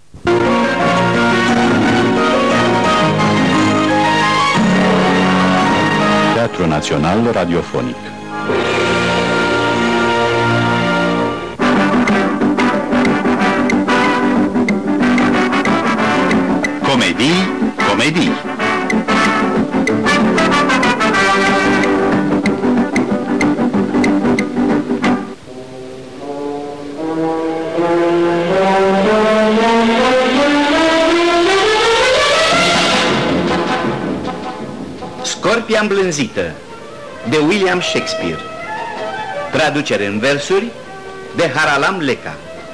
Teatru Național Radiofonic. Comedii. Scorpia îmblânzită, de William Shakespeare. Traducere în versuri de Haralam Leca.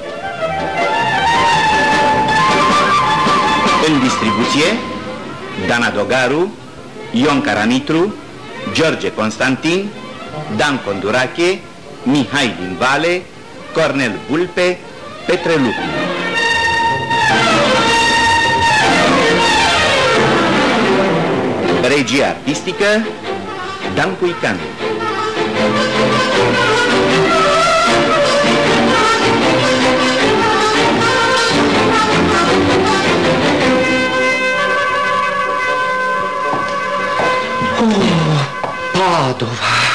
În distribuție Dana Dogaru, Ion Caramitru, George Constantin, Dan Condurache, Mihai din Vale, Cornel Vulpe, Petre Lupu. Regia artistică Dan Cuicanu. Padova,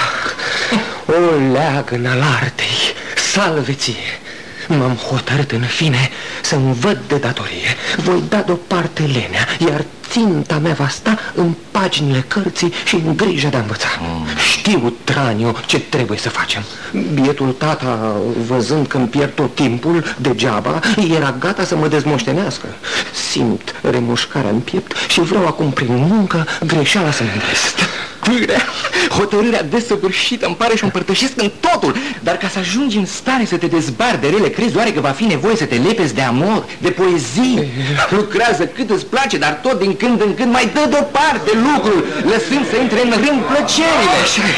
o leagăn al artei, salve ție! M-am hotărât în fine să-mi văd de datorie. Voi da deoparte lenea, iar ținta mea va sta în paginile cărții și în grijă de a învăța. Știu, Traniu, ce trebuie să facem. Bietul tata, văzând că îmi pierd tot timpul degeaba, era gata să mă dezmoștenească. Simt remușcarea în piept și vreau acum prin muncă greșeala să-mi învest. Hotărârea desăvârșită îmi pare și o împărtășesc în totul. Dar ca să ajungi în stare să te dezbari de rele, crezi oare că va fi nevoie să te lepezi de amor, de poezie? Lucrează cât îți place, dar tot din când în când mai dă deoparte lucrul, lăsând să intre în rând plăcerile.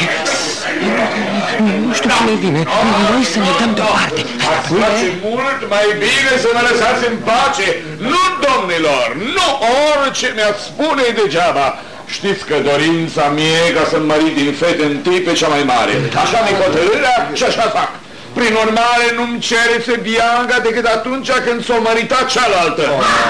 Nu știu cine vine. Noi să ne dăm deoparte. Ați face mult mai bine să mă lăsați în pace. Nu, domnilor, nu, orice mi-ați spune degeaba. Știți că dorința mie e ca să-mi mărit din fete întâi pe cea mai mare. Așa mi-e hotărârea și așa fac. Prin urmare, nu-mi cereți Bianca decât atunci când s-o mărita cealaltă.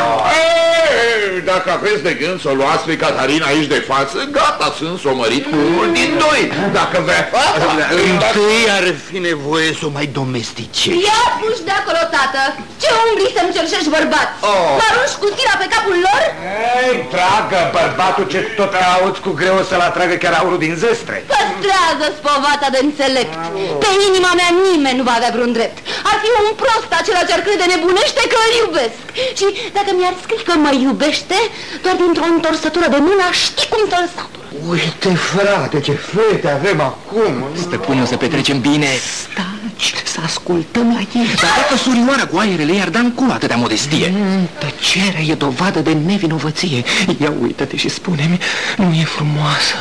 Dacă aveți de gând să o luați pe Catarina aici de față, gata, sunt s-o mărit cu unul din doi. Dacă vrea... Întâi ar fi nevoie să o mai domesticești. Ia puși de acolo, tată! Ce umbri să-mi cerșești bărbați? Mă arunci cu tira pe capul lor? Ei, tragă bărbatul ce tot auzi cu greu să-l atragă chiar aurul din zestre. Păstrează-ți povata de înțelepți. Pe inima mea nimeni nu va avea vreun drept. Ar fi un prost acela ce-ar crede nebunește că îl iubesc. Și dacă mi-ar scrie că mă iubește, doar dintr-o întorsătură de mână știi cum să-l satur. Uite, frate, ce fete avem acum. Stăpâne, o să petrecem bine. Taci, să ascultăm la ei. Dar dacă surioara cu aerele i-ar da în cul atâtea modestie. Tăcerea e dovadă de nevinovăție. Ia uită-te și spune-mi, nu e frumoasă?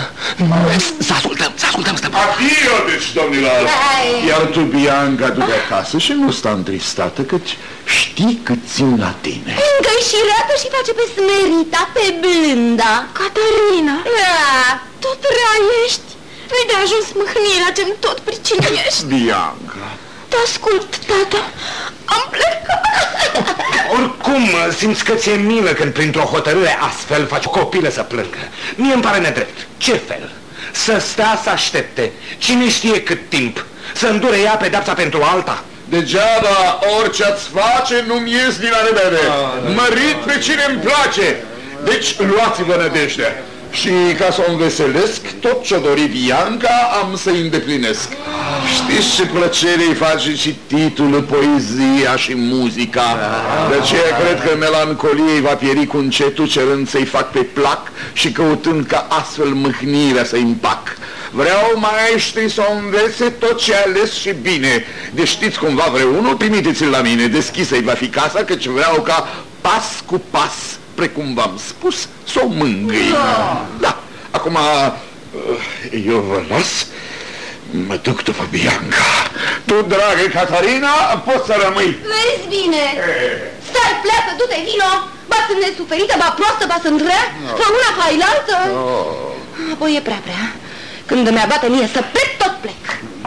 Să ascultăm, stăpâne. Adio, deci, domnilor. Iar tu, Bianca, du-te acasă și nu sta întristată, căci știi cât țin la tine. Încă-i și leată și face pe smerita, pe blânda. Catarina, tu trăiești. Nu-i de ajuns mâhnirea ce-mi tot pricinuiești. Bianca. Te ascult, tată. Am plecat. Oricum, simți că ți-e milă când printr-o hotărâre astfel faci o copilă să plângă. Mie îmi pare nedrept. Ce fel? Să stea să aștepte. Cine știe cât timp? Să îndure ea pedepsa pentru alta? Degeaba orice ați face nu-mi ies din ale mele. Mărit pe cine-mi place. Deci luați-vă nădejdea. Și ca să o înveselesc, tot ce-o dori Bianca am să-i îndeplinesc. Știți ce plăcere îi face cititul, poezia și muzica? De aceea cred că melancolia îi va pieri cu încetul, cerând să-i fac pe plac și căutând ca astfel mâhnirea să-i împac. Vreau maestrii să o învețe tot ce a ales și bine. Deci știți cumva vreunul, trimiteți-l la mine, deschisă-i va fi casa, căci vreau ca pas cu pas, precum v-am spus, să o mângâi. Da, acum eu vă las, mă duc după Bianca. Tu, dragă Catarina, poți să rămâi. Vezi bine. Stai, pleacă, du-te, vino. Ba sunt nesuferită, ba proastă, ba sunt rea. Fă una, fa altă. Apoi e prea. Când îmi abate mie să plec, tot plec.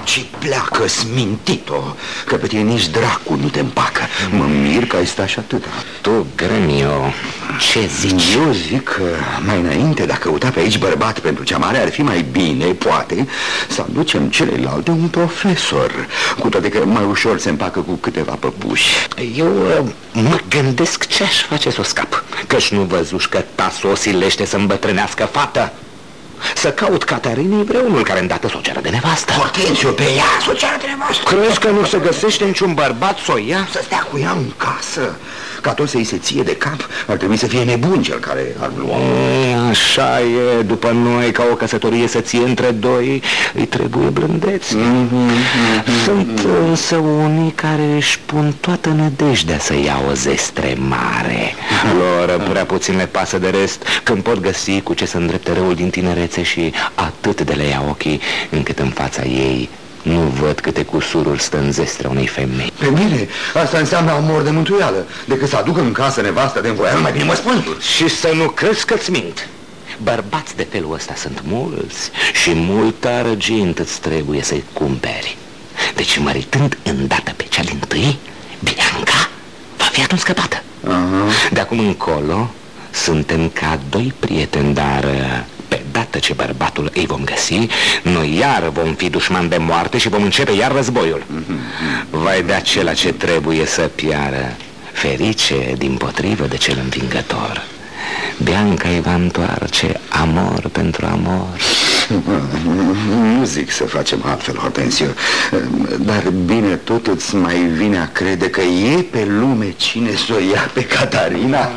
Și pleacă smintito, că pe tine nici dracu nu te împacă. Mă mir că ai stat și atâta. Tu, Grămio, ce zici? Eu zic că mai înainte, dacă căuta pe aici bărbat pentru cea mare, ar fi mai bine, poate, să aducem celelalte un profesor. Cu toate că mai ușor se împacă cu câteva păpuși. Eu mă gândesc ce aș face să o scap. Căci nu văzuși că tasul o silește să îmbătrânească fata? Să caut Catarinei vreunul care îndată s-o ceară de nevastă. Hortensio, pe ea s-o ceară de nevastă. Crezi că nu se găsește niciun bărbat să o ia? Să stea cu ea în casă. Ca tot să-i se ție de cap, ar trebui să fie nebun cel care ar lua. Așa e, după noi, ca o căsătorie să ție între doi, îi trebuie blândeți. Sunt însă unii care își pun toată nădejdea să ia o zestre mare. Lor prea puțin le pasă de rest când pot găsi cu ce să îndrepte răul din tinerețe și atât de le ia ochii încât în fața ei nu văd câte cusururi stă în zestrea unei femei. Pe bine, asta înseamnă amor de mântuială. Decât să aducă în casă nevasta de învoială, mai bine mă spun. Și să nu crezi că-ți mint. Bărbați de felul ăsta sunt mulți și mult argint îți trebuie să-i cumperi. Deci măritând îndată pe cea dintâi, Bianca va fi atunci scăpată. De acum încolo suntem ca doi prieteni, dar pe dată ce bărbatul îi vom găsi, noi iar vom fi dușmani de moarte și vom începe iar războiul. Vai de acela ce trebuie să piară, ferice dimpotrivă de cel învingător. Bianca îi va întoarce amor pentru amor. Nu zic să facem altfel, Hortensio, dar bine, tot îți mai vine a crede că e pe lume cine să o ia pe Catarina.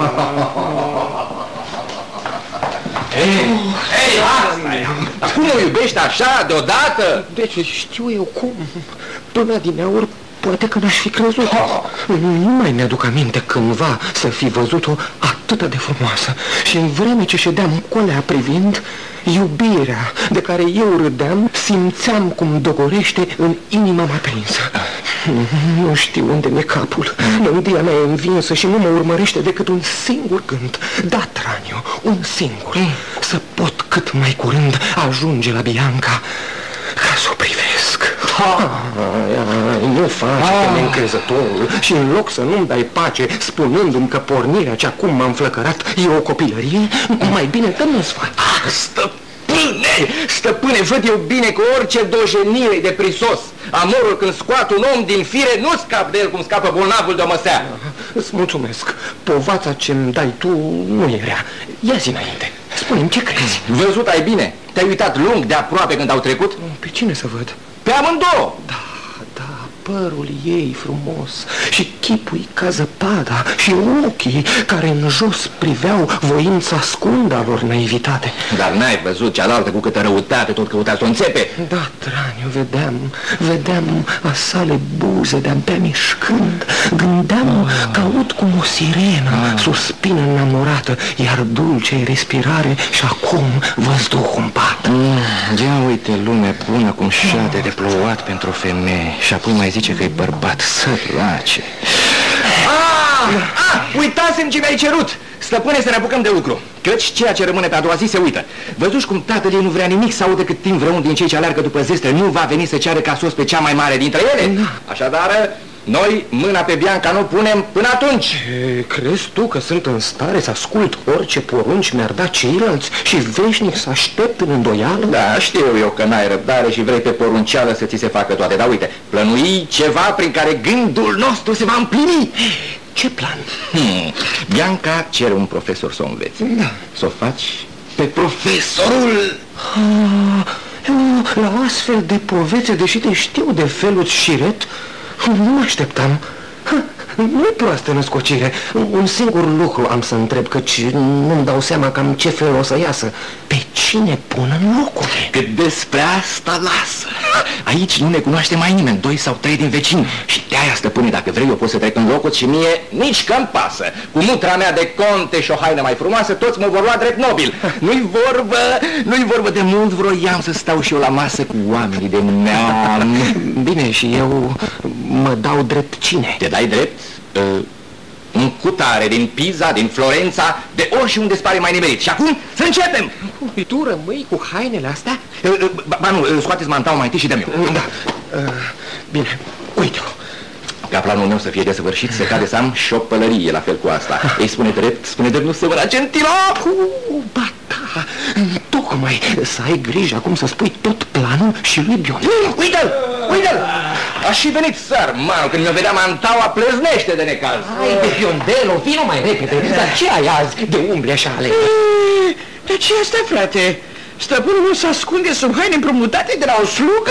Ei, asta cum o iubești așa deodată? Deci știu eu cum. Până adineauri poate că n-aș fi crezut. Nu mai mi-aduc aminte cândva să fi văzut-o atât de frumoasă. Și în vreme ce ședeam colea privind, iubirea de care eu râdeam, simțeam cum dogorește în inima mea prinsă. Nu știu unde mi-e capul. Mândia mea e învinsă și nu mă urmărește decât un singur gând. Da, Tranio, un singur. Să pot cât mai curând ajunge la Bianca ca să o privesc. Nu faci pe neîncrezătorul și în loc să nu-mi dai pace spunându-mi că pornirea ce acum m-a înflăcărat e o copilărie, mai bine dă-mi un sfat. Stăpâne, văd eu bine că orice dojenire de prisos. Amorul când scoate un om din fire nu scap de el cum scapă bolnavul de o măsea. Îți mulțumesc. Povața ce-mi dai tu nu e rea. Ia-zi înainte. Spune-mi ce crezi. Văzut ai bine? Te-ai uitat lung de aproape când au trecut? Pe cine să văd? Pe amândouă. Da, părul ei frumos și chipul ca zăpada și ochii care în jos priveau voind să ascundă a lor naivitate. Dar n-ai văzut cealaltă cu câtă răutate tot căuta să o înțepe? Da, Traniu, vedeam a sale buze de-abia mișcând. Gândeam că aud cum o sirenă suspină înamorată, iar dulce respirare și acum văzduhul în pat. Ia uite lume bună cum șade de plouat pentru femeie și apoi mai zice că e bărbat, sărace. Uitasem ce mi-ai cerut! Stăpâne, să ne apucăm de lucru, căci ceea ce rămâne pe a doua zi se uită. Văzuși cum tatăl ei nu vrea nimic să audă cât timp vreunul din cei ce aleargă după zestre nu va veni să ceară ca sos pe cea mai mare dintre ele? Așadar, noi mâna pe Bianca nu punem până atunci. Crezi tu că sunt în stare să ascult orice porunci mi-ar da ceilalți și veșnic să aștept în îndoială? Da, știu eu că n-ai răbdare și vrei pe porunceală să ți se facă toate, dar uite, plănui ceva prin care gândul nostru se va împlini. Ce plan? Bianca cere un profesor să o înveți. Da. Să o faci pe profesorul. La astfel de povețe, deși te știu de felul șiret, nu mă așteptam. Nu-i proastă născocire. Un singur lucru am să întreb, căci nu-mi dau seama cam ce fel o să iasă. Pe cine pun în locul? Cât despre asta lasă. Aici nu ne cunoaște mai nimeni, 2 sau 3 din vecini. Și de-aia, stăpâne, dacă vrei eu pot să trec în locul și mie nici că-mi pasă. Cu mutra mea de conte și o haină mai frumoasă, toți mă vor lua drept nobil. Nu-i vorbă, de mult vroiam să stau și eu la masă cu oamenii de neam. Bine, și eu mă dau drept cine? Te dai drept? Un cutare din Pisa, din Florența, de oriunde îți pare mai nimerit. Și acum să începem! Tu rămâi cu hainele astea? Ba nu, scoateți mantaua mai întâi și dă-mi eu. Da. Bine, uite-o. Ca planul meu să fie desăvârșit, se cade să am și o pălărie la fel cu asta. Ei spune drept, nu se văra Gentilo! Ba da, tocmai să ai grijă acum să spui tot planul și lui Biondelo. Uite-l! Uite-l! A și venit sărmanul, când mi-o vedea mantaua, pleznește de necaz. Hai de Biondelo, vino mai repede. Dar ce ai azi de umbli așa alegre? De ce asta, frate? Stăpânul meu se ascunde sub haine împrumutate de la o slugă?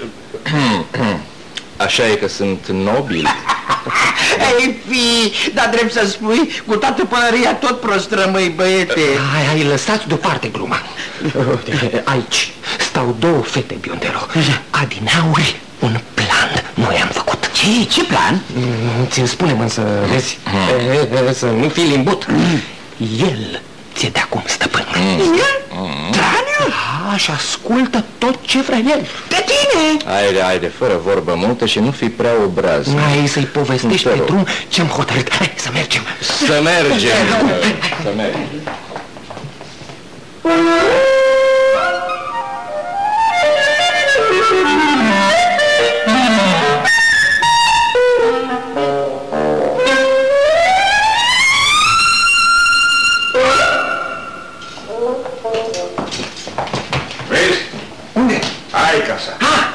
Așa e că sunt nobil. Ei fi, dar drept să spui, cu toată pălăria tot prost rămâi, băiete. Hai, lăsați deoparte gluma. Aici stau două fete, Biondelo. Adineauri un plan noi am făcut. Ce plan? Ți-l spunem însă, vezi, să nu fii limbut. El ți-e de acum stăpânul. Traniu? Și ascultă tot ce vrea el. De tine? Haide, fără vorbă multă și nu fi prea obraz. Hai să-i povestești pe drum ce-am hotărât. Hai să mergem. Să mergem. Vezi? Unde? Ai casa.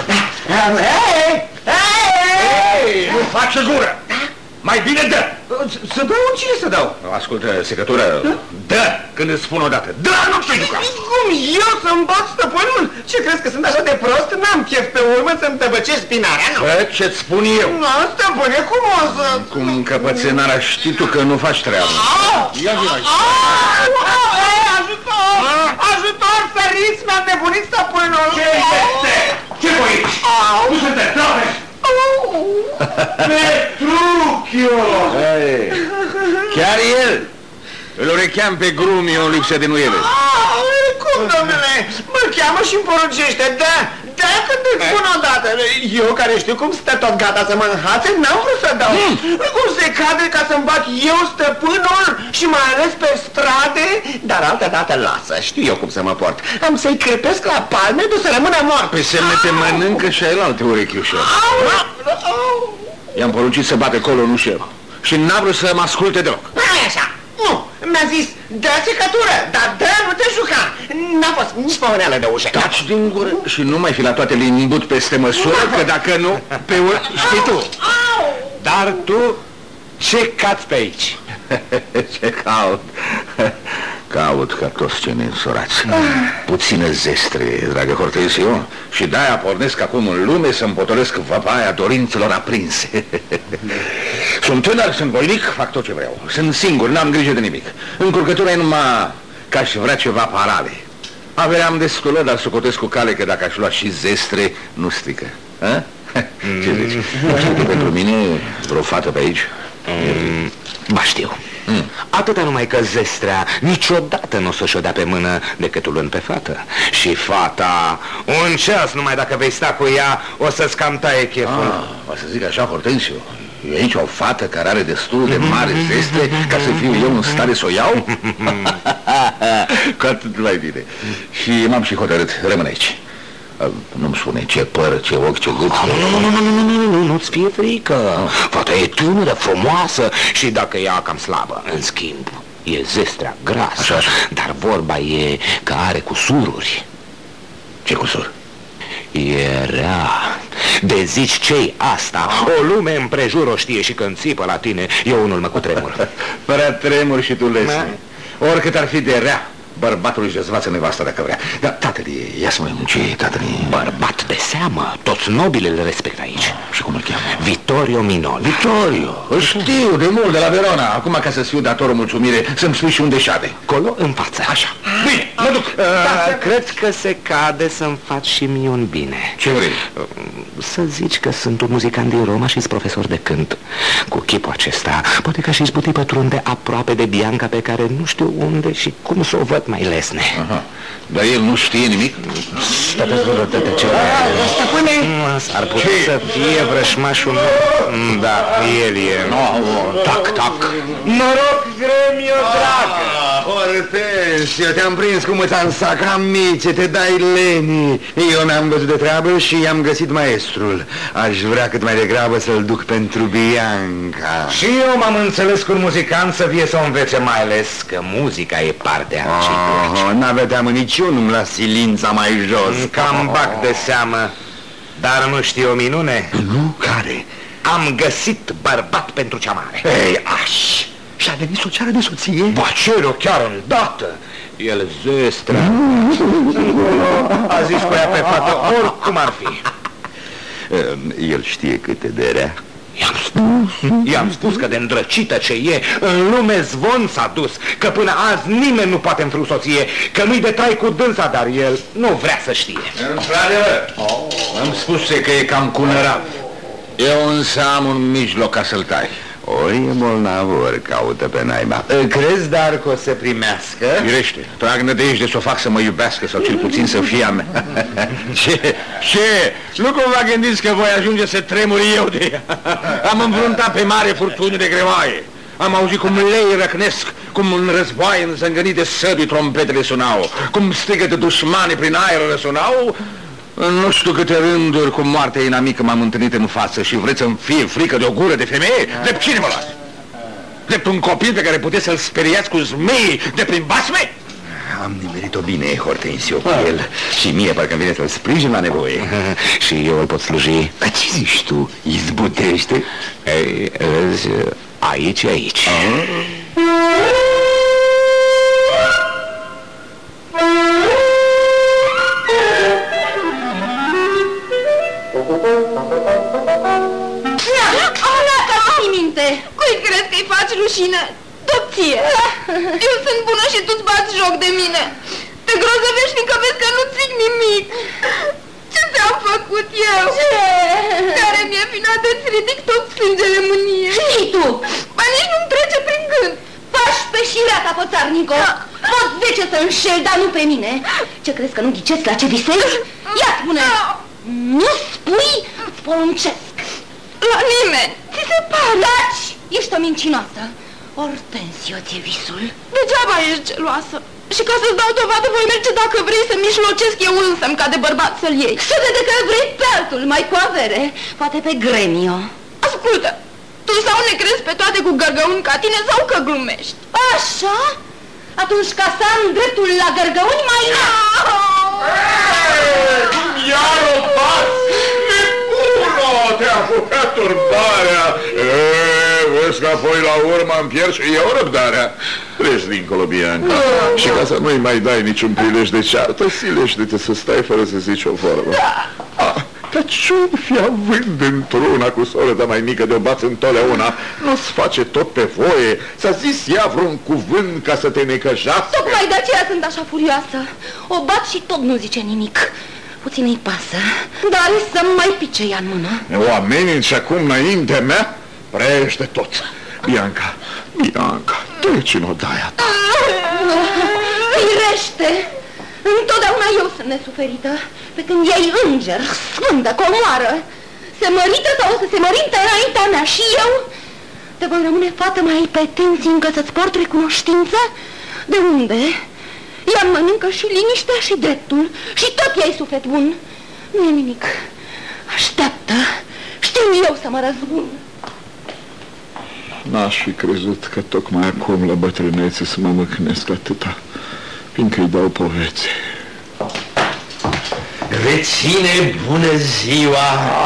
Hei! Nu face gură! Mai bine dă! Să dau? Cine să dau? Ascultă, secătură, dă când îți spun odată. Dă, nu te juca! Cum eu să-mi bat stăpânul? Ce crezi că sunt așa de prost? N-am chef pe urmă să-mi tăbăcesc spinarea, nu? Bă, ce-ți spun eu? Nu, stăpâne, cum o să... Cum căpățânarea știi tu că nu faci treaba. Ia vino aici. Ajutor! Ajutor, săriți, mi-am nebunit stăpânul! Ce este? Ce voi aici? Nu sunteți, doamne! Petruchio! Chiar el! Îl urecheam pe Grumio în lipsă de nuiele. Cum, domnule? Mă cheamă și îmi poruncește. Da, când îți spun odată. Eu care știu cum stă tot gata să mă înhațe, n-am vrut să dau. Cum se cade ca să-mi bat eu stăpânul și mai ales pe strade? Dar altă dată lasă, știu eu cum să mă port. Am să-i crepesc la palme de să rămână mort. Pe semne te mănâncă și ai alte urechi ușor. I-am poruncit să bate colo în ușă și n-a vrut să mă asculte deloc. Așa, nu, mi-a zis, dă secătură, dar dă, nu te juca. N-a fost nici păuneală de ușă. Taci din gură și nu mai fi la toate limbut peste măsură, că dacă nu, pe urmă, știi tu. Dar tu ce cați pe aici? Ce caut? Caut ca toți cei neînsorați. Puțină zestre, dragă Hortensio, și de-aia pornesc acum în lume să-mi potolesc văpaia dorințelor aprinse. Sunt tânăr, sunt voinic, fac tot ce vreau. Sunt singur, n-am grijă de nimic. Încurcătura e numai că aș vrea ceva parale. Aveam destulă, dar socotesc cu cale că dacă aș lua și zestre, nu strică. Ha? Ce zici? Știi că pentru mine vreo fată pe aici? Ba știu. Atâta numai că zestrea niciodată nu o să-și o dea pe mână decât ulând pe fată. Și fata, un ceas numai dacă vei sta cu ea, o să-ți cam taie cheful. O să zic așa, Hortensio, e aici o fată care are destul de mare zestre ca să fiu eu în stare să o iau? Cu atât mai bine. Și m-am și hotărât, rămân aici. Nu-mi spune ce păr, ce ochi, ce gât. Nu-ți fie frică. Fata e tânără, frumoasă și dacă ea cam slabă, în schimb, e zestrea grasă. Așa. Dar vorba e că are cusururi. Ce cusur? E rea. De zici ce-i asta? O lume împrejur o știe și când țipă la tine, eu unul mă cutremur. Prea tremur și tu, Leslie. Oricât ar fi de rea, bărbatul își dezvață nevasta dacă vrea. Dar tatăl-i, ia să mă ce tatăl-i... Bărbat de seamă, toți nobilii îl respect aici. Și cum îl cheamă? Vittorio Minoli. Vittorio, îl știu de mult, de la Verona. Acum, ca să-ți fiu dator o mulțumire, să-mi spui și unde șade. Colo în față. Așa. Bine, mă duc. Cred că se cade să-mi faci și mie un bine. Ce vrei? Să zici că sunt un muzicant din Roma și-s profesor de cânt. Cu chipul acesta, poate că și-s putea pătrunde aproape de Bianca, pe care nu știu unde și cum să o văd tot mai lesne. Aha. Dar el nu știe nimic? Stăpâne, s-ar putea să fie vrășmașul meu. Da, el e. Tac. Noroc, Gremio, dragă! Hortensio, te-am prins cu mâța în sac, amice, te dai lenii. Eu mi-am văzut de treabă și i-am găsit maestrul. Aș vrea cât mai degrabă să-l duc pentru Bianca. Și eu m-am înțeles cu un muzicant să vie să o învețe, mai ales că muzica e partea ce n-avea teamă niciunul la silința mai jos. Cam bag de seamă. Dar nu știi o minune? Nu? Care? Am găsit bărbat pentru cea mare. Ei, aș! Și-a venit să o ceară de soție? Ba, cer-o chiar îndată. El zestra. A zis cu ea pe fată oricum ar fi. El știe câte de rea. I-am spus că de îndrăcită ce e, în lume zvon s-a dus, că până azi nimeni nu poate înfru soție, că nu-i de trai cu dânsa, dar el nu vrea să știe. Într-adevăr, îmi spuse că e cam cunărav. Eu însă am un mijloc ca să-l tai. Ori e bolnav, ori caută pe naiba. Crezi, dar că o să primească? Firește, trag nădejde să o fac să mă iubească sau cel puțin să fie a mea. Ce? Nu cumva gândiți că voi ajunge să tremuri eu de ea? Am înfruntat pe mare furtuni de greoaie. Am auzit cum lei răcnesc, cum în războaie înzângănit de săbii trompetele sunau, cum strigăte dușmane prin aer răsunau. În nu știu câte rânduri cu moartea inamică m-am întâlnit în față și vreți să-mi fie frică de o gură de femeie? Drept cine mă luați? Drept un copil pe care puteți să-l speriați cu zmei de prin basme? Am nimerit-o bine, Hortensio, cu el. Și mie parcă vine să-l sprijin la nevoie. Și eu îl pot sluji. Dar ce zici tu? Izbutește? Ei, vezi, aici. Cui crezi că-i faci rușine? Tot ție. Eu sunt bună și tu-ți bați joc de mine. Te grozăvești fiindcă vezi că nu țin nimic. Ce ți-am făcut eu? Ce? Care mi-e vina de-ți ridic tot sângele mâniei? Știi tu? Ba nici nu-mi trece prin gând. Pași pe șirea ta, pățarnico. Pot 10 să înșel, dar nu pe mine. Ce crezi că nu ghicesc la ce visezi? Ia spune. Nu spui, poruncesc. La nimeni. Ți se pare? Taci! Ești o mincinoasă. Hortensio, ți-e visul? Degeaba ești geloasă. Și ca să-ți dau dovadă, voi merge dacă vrei să mijlocesc eu însă-mi ca de bărbat să-l iei. Se vede că vrei pe altul, mai cu avere. Poate pe Gremio. Ascultă, tu sau ne crezi pe toate cu gărgăuni ca tine sau că glumești? Așa? Atunci ca să am dreptul la gărgăuni mai... Iar o bați! Te-a apucat turbarea. Vezi că apoi la urmă îmi pierd și eu răbdarea. Treci dincolo, Bianca. Și ca să nu-i mai dai niciun prilej de ceartă, silește-te să stai fără să zici o vorbă. Dar ce-o fi având într-una cu soră ta mai mică de o bați întotdeauna? Nu-ți face tot pe voie? S-a zis ea vreun cuvânt ca să te necăjească? Tocmai de aceea sunt așa furioasă. O bat și tot nu zice nimic. Puțin îi pasă, dar să-mi mai pice ea în mână. O ameninți acum înaintea mea? Prește tot. Bianca, treci în odaia ta. Firește! Întotdeauna eu sunt nesuferită, pe când ei înger, sfântă, comoară. Se mărită sau o să se mărinte înaintea mea și eu? Te voi rămâne fată mai pe atenție încă să-ți port recunoștință? De unde? Ea mănâncă și liniștea și dreptul și tot ei suflet bun. Nu e nimic. Așteaptă. Știu eu să mă răzbun. N-aș fi crezut că tocmai acum la bătrânețe să mă mâhnesc atâta, fiindcă îi dau povețe. Vecine, bună ziua!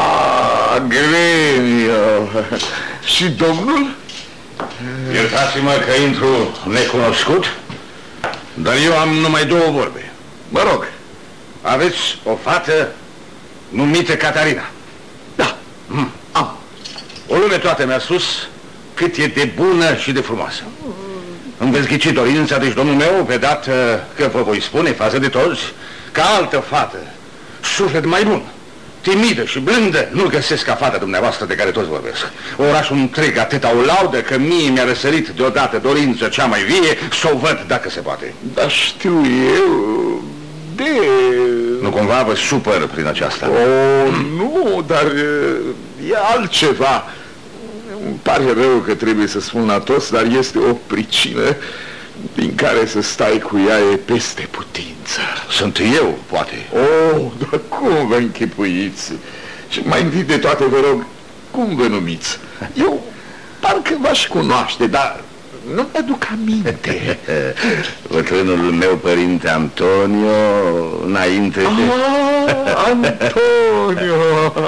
Gremio! Și domnul? Iertați-mă că intru necunoscut, dar eu am numai două vorbe. Mă rog, aveți o fată numită Catarina? Da, am. O lume toată mi-a spus cât e de bună și de frumoasă. Îmi veți ghici dorința, deci, domnul meu, pe dată că vă voi spune, față de toți, că altă fată, suflet mai bun, timidă și blândă, nu găsesc ca fata dumneavoastră de care toți vorbesc. Orașul întreg atâta o laudă că mie mi-a răsărit deodată dorință cea mai vie să o văd dacă se poate. Dar știu eu de... Nu cumva vă supăr prin aceasta? Nu, dar e altceva. Îmi pare rău că trebuie să spun la toți, dar este o pricină din care să stai cu ea e peste putință. Sunt eu, poate. Dar cum vă închipuiți? Și mai întâi de toate, vă rog, cum vă numiți? Eu parcă v-aș cunoaște, dar nu mi-aduc aminte. Bătrânul meu părinte Antonio, înainte de... Antonio!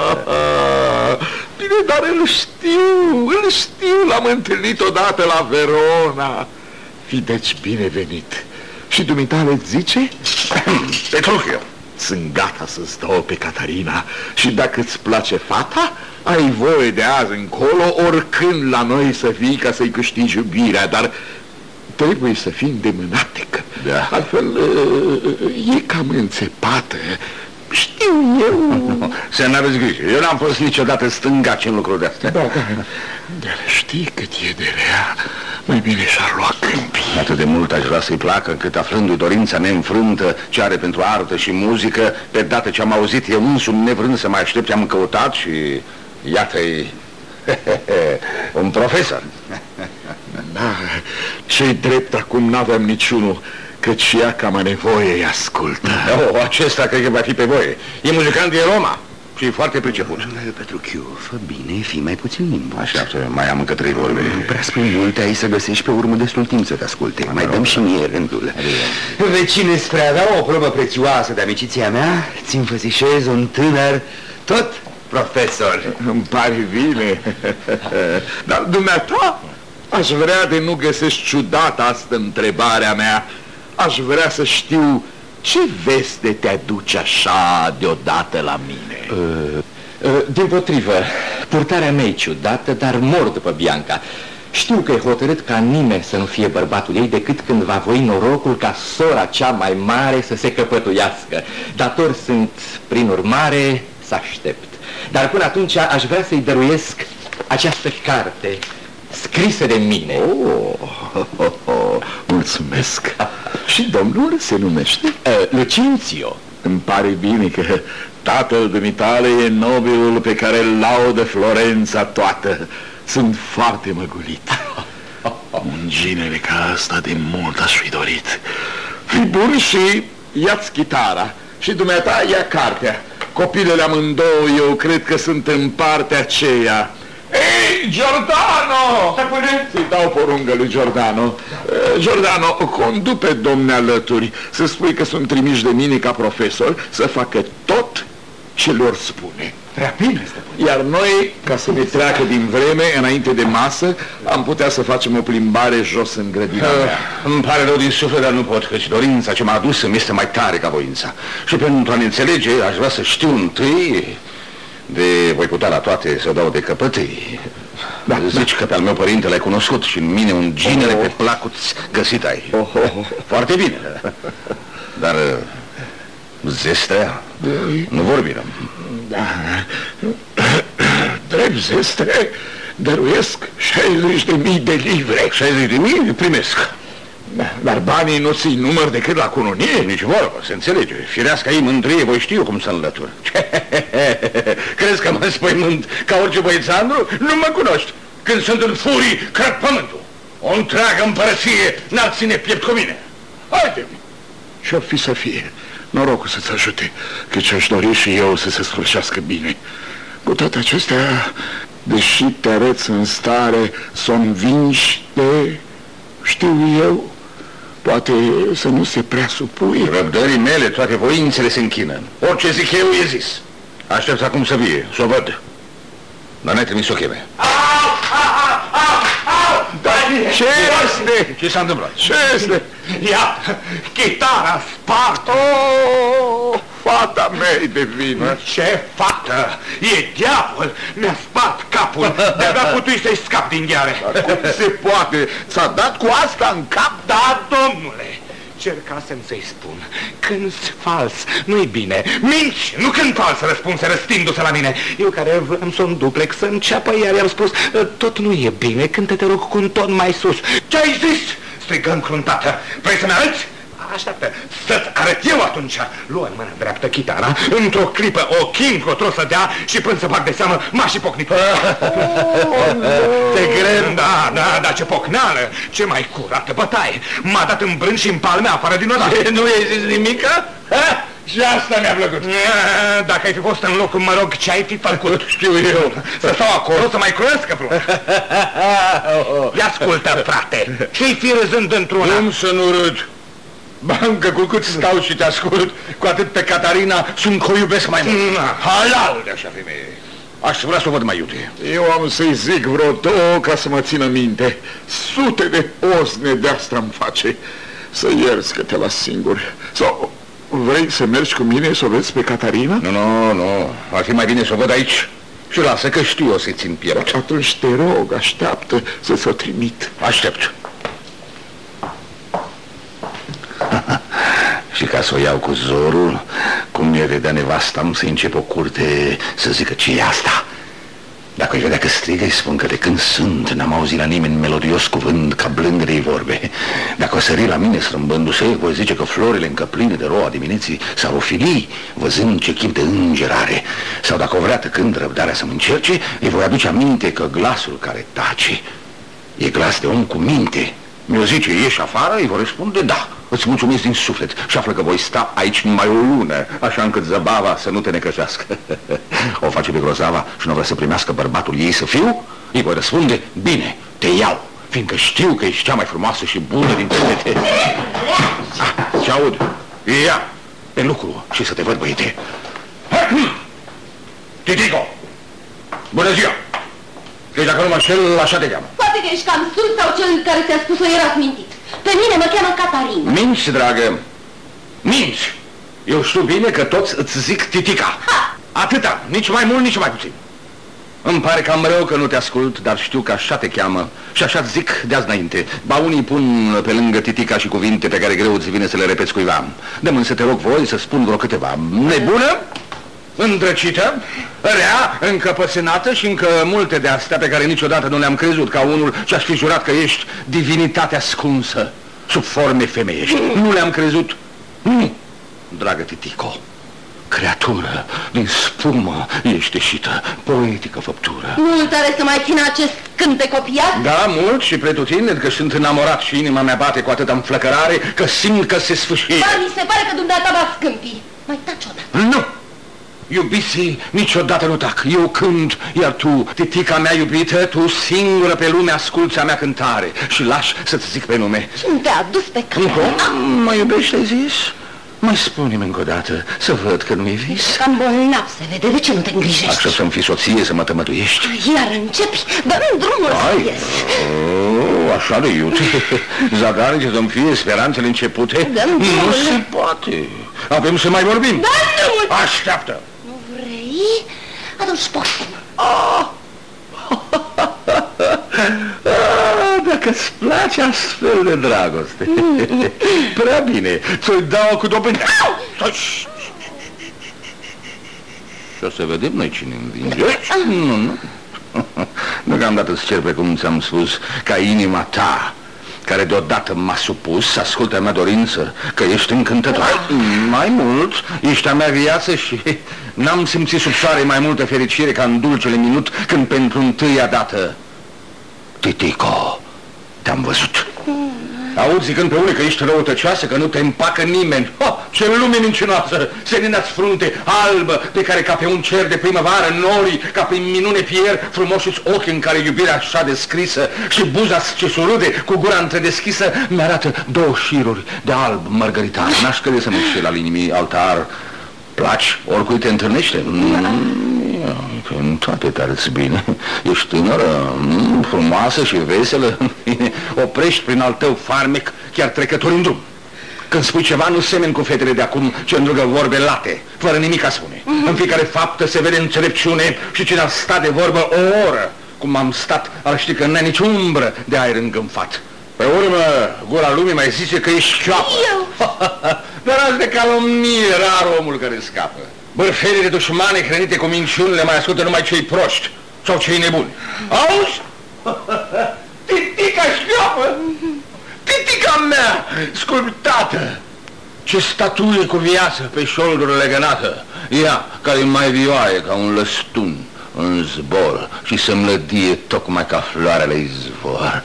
Bine, dar îl știu, l-am întâlnit odată la Verona. Fi deci binevenit. Și dumitale îți zice? Petruchio. Sunt gata să-ți dau pe Catarina și dacă îți place fata, ai voie de azi încolo oricând la noi să vii ca să-i câștigi iubirea, dar trebuie să fii îndemânatic. Da. Altfel e cam înțepată. Știu eu... Să n-aveți grijă, eu n-am fost niciodată stângaci în lucrul de-astea. Da. Dar știi cât e de rea, mai bine și-ar lua câmpii. Atât de mult aș vrea să-i placă, încât aflându-i dorința neînfrântă ce are pentru artă și muzică, pe dată ce am auzit eu însumi, nevrând să mai aștept, am căutat și iată-i un profesor. Da, ce-i drept acum n-aveam niciunul, căci și ea cam a nevoie îi ascultă. Acesta cred că va fi pe voie. E muzicant din Roma și e foarte priceput. Petruchiu, fă bine, fii mai puțin limbă. Așteaptă, mai am încă 3 vorbe. Prea spui multe, ai să găsești pe urmă destul timp să te asculte. Mai dăm și mie rândul. Vecine, spre a da o probă prețioasă de amiciția mea, ți-mi fățișez un tânăr, tot profesor. Îmi pare bine. Dar dumneata, aș vrea de nu găsești ciudată asta întrebarea mea. Aș vrea să știu ce veste te aduce așa deodată la mine. Dimpotrivă, purtarea mea e ciudată, dar mor după Bianca. Știu că e hotărât ca nimeni să nu fie bărbatul ei decât când va voi norocul ca sora cea mai mare să se căpătuiască. Dator sunt, prin urmare, să aștept. Dar până atunci aș vrea să-i dăruiesc această carte scrisă de mine. Mulțumesc. Și domnul se numește? Lucințio. Îmi pare bine că tatăl dumitale e nobilul pe care îl laudă Florența toată. Sunt foarte măgulit. Un ginere ca asta de mult aș fi dorit. Fii bun și ia-ți chitara și dumneata ia cartea. Copilele amândouă eu cred că sunt în partea aceea. Ei, Giordano! Să-i dau porungă lui Giordano. Giordano, condu pe domne alături să spui că sunt trimiși de mine ca profesor să facă tot ce lor spune. Prea bine, stăpâne. Iar noi, ca să ne treacă din vreme, înainte de masă, am putea să facem o plimbare jos în grădina mea. Îmi pare rău din suflet, dar nu pot, căci dorința ce m-a adus îmi este mai tare ca voința. Și pentru a ne înțelege, aș vrea să știu întâi... De voi putea la toate să dau de căpătâi. Da, zici că pe-al meu părinte l-ai cunoscut și în mine un ginere pe placuți găsit ai. Foarte bine. Dar Zestrea, nu vorbim. Da. Drept Zestre, dăruiesc 60.000 de livre. 60.000 primesc. Dar banii nu ți-i număr decât la cununie? Nici vorbă, se înțelege. Firească ei mândrie, voi știu cum să înlătur. Crezi că mă spăimânt ca orice băiețandru? Nu mă cunoști. Când sunt în furii, cred pământul. O întreagă împărăție n-ar ține piept cu mine. Haide! Ce-ar fi să fie? Norocul să-ți ajute, căci aș dori și eu să se sfârșească bine. Cu toate acestea, deși te arăți în stare să o învingi de... știu eu, poate să nu se prea supui. Răbdării mele, toate voințele se închină. Orice zic eu e zis. Aștept acum să vie, să o văd. Dar n-ai trimis o cheme. Ce este? Ce s-a întâmplat? Ce este? Ia, chitara spart. Fata mea de vină. Ce fată? E diavol! Mi-a spart capul. De-abia putui să-i scap din gheare. Cum se poate? Ți-a dat cu asta în cap? Da, domnule! Cercasem să-i spun, cânti fals, nu-i bine. Minci, nu cânt fals, răspunse răstindu-se la mine. Eu care vreau să-mi duplex, să înceapă, iar i-am spus, tot nu e bine, cântă, te rog, cu un ton mai sus. Ce-ai zis? Strigă încruntată. Vrei să-mi arăți? Așteaptă, să-ți arăt eu atunci. Luă în mână dreaptă chitara, într-o clipă ochii încotro să dea și până să fac de seamă m-a și pocnit. Te cred? Da, ce pocneală, ce mai curată bătaie. M-a dat în brânci și în palme afară din oraș. Nu i-ai zis nimica? Și asta mi-a plăcut. Dacă ai fi fost în locul, mă rog, ce ai fi făcut? Știu eu. Să stau acolo, să mai croiască vreo. Ia ascultă, frate, ce-i fi râzând într-una? Cum să nu râd? Bancă, cu cât stau și te ascult, cu atât pe Catarina sunt că o iubesc mai mult. Halal de așa femeie. Aș vrea să o văd mai iute. Eu am să-i zic vreo două ca să mă țină minte. Sute de ozne de asta îmi face. Să ierți că te las singur. Sau vrei să mergi cu mine să o vezi pe Catarina? Nu, ar fi mai bine să o văd aici. Și lasă că știu o să-i țin piept. Atunci te rog, așteaptă să-ți o trimit. Aștept. Și ca să o iau cu zorul, cum mi-e vedea nevasta-mi să încep o curte să zică ce e asta. Dacă îi vedea că strigă, îi spun că de când sunt, n-am auzit la nimeni melodios cuvânt ca blândele-i vorbe. Dacă o sări la mine strâmbându-se, voi zice că florile încă pline de roa dimineții s-ar ofili, văzând ce chip de înger are. Sau dacă o vrea tăcând răbdarea să mă încerce, îi voi aduce aminte că glasul care tace e glas de om cu minte. Mi-o zice, ieși afară, îi vor răspunde da. Îți mulțumesc din suflet și află că voi sta aici numai o lună, așa încât zăbava să nu te necăjească. O face pe grozava și nu vrea să primească bărbatul ei să fiu? Îi voi răspunde, bine, te iau, fiindcă știu că ești cea mai frumoasă și bună din toate. Ce aud? Ia, pe lucru și să te văd, băiete. Titico! Bună ziua! Deci dacă nu mă înșel, așa te cheamă. Poate că ești cam sus sau cel care ți-a spus-o erați mintit. Pe mine mă cheamă Catarina. Minți, dragă, minți. Eu știu bine că toți îți zic Titica. Atâta, nici mai mult, nici mai puțin. Îmi pare cam rău că nu te ascult, dar știu că așa te cheamă și așa zic de azi înainte. Ba unii pun pe lângă Titica și cuvinte pe care greu îți vine să le repeți cuiva. Dă-mi să te rog voi să spun vreo câteva. Nebună, îndrăcită, rea, încăpățânată și încă multe de astea pe care niciodată nu le-am crezut ca unul ce aș fi jurat că ești divinitate ascunsă sub forme femeiești. Nu le-am crezut. Nu, dragă Titico. Creatură din spumă ești ieșită, poetică făptură. Mult are să mai țină acest cântec copiat? Da, mult și pretutindeni că sunt enamorat și inima mea bate cu atâta înflăcărare că simt că se sfârșie. Dar mi se pare că dumneata va scâmpi. Mai taci odată. Nu! Iubiții niciodată nu tac. Eu cânt, iar tu, Titica mea iubită, tu singură pe lume asculți a mea cântare și lași să-ți zic pe nume. Cine te-a adus pe Catarina? Mă iubești, ai zis? Mai spune-mi încă o dată, să văd că nu e vis. Cam bolnav se vede, de ce nu te îngrijești? Așa să-mi fii soție, să mă tămăduiești? Iar începi, dă-mi drumul să ies. Așa de iute. Zadarnice să-mi fie speranțele începute? Nu se poate. Avem să mai vorbim. Dă-mi drumul! Așteaptă! Nu vrei? Atunci porți. Dacă-ți place astfel de dragoste. Prea bine, ți-o dau cu dobândă. Și o să vedem noi cine învinge. Nu. Deocamdată îți cer, precum ți-am spus, ca inima ta, care deodată m-a supus, ascultă a mea dorință, că ești încântător. Mai mult, ești a mea viață și n-am simțit sub soare mai multă fericire ca în dulcele minut când pentru întâia dată, Titico, te-am văzut. Auzi zicând pe unii că ești răutăcioasă, că nu te împacă nimeni. Ce lume mincinoasă! Senina-ți frunte albă, pe care ca pe un cer de primăvară norii, ca pe minune pierd frumoși ochi în care iubirea așa descrisă și buza ce surâde cu gura întredeschisă mi-arată două șiruri de alb mărgăritar. N-aș crede să mă înșel al inimii altar. Placi? Oricui te întâlnește? În toate te-arăți bine. Ești tânără, frumoasă și veselă. Oprești prin al tău farmec chiar trecători în drum. Când spui ceva, nu semeni cu fetele de acum ce îndrugă vorbe late, fără nimic a spune. În fiecare faptă se vede înțelepciune și cine ar sta de vorbă o oră, cum am stat, ar ști că n-ai nici umbră de aer îngânfat. Pe urmă, gura lumii mai zice că ești șchioapă. Eu? Dar azi de calomnie, rar omul care scapă. Bărfelile dușmane hrănite cu minciunile mai ascultă numai cei proști sau cei nebuni. Auzi? Titica șchioapă! Titica mea, sculptată! Ce statuie cu viață pe șoldul legănată! Ea, care mai vioaie ca un lăstun în zbor și se mlădie tocmai ca floarele izvor.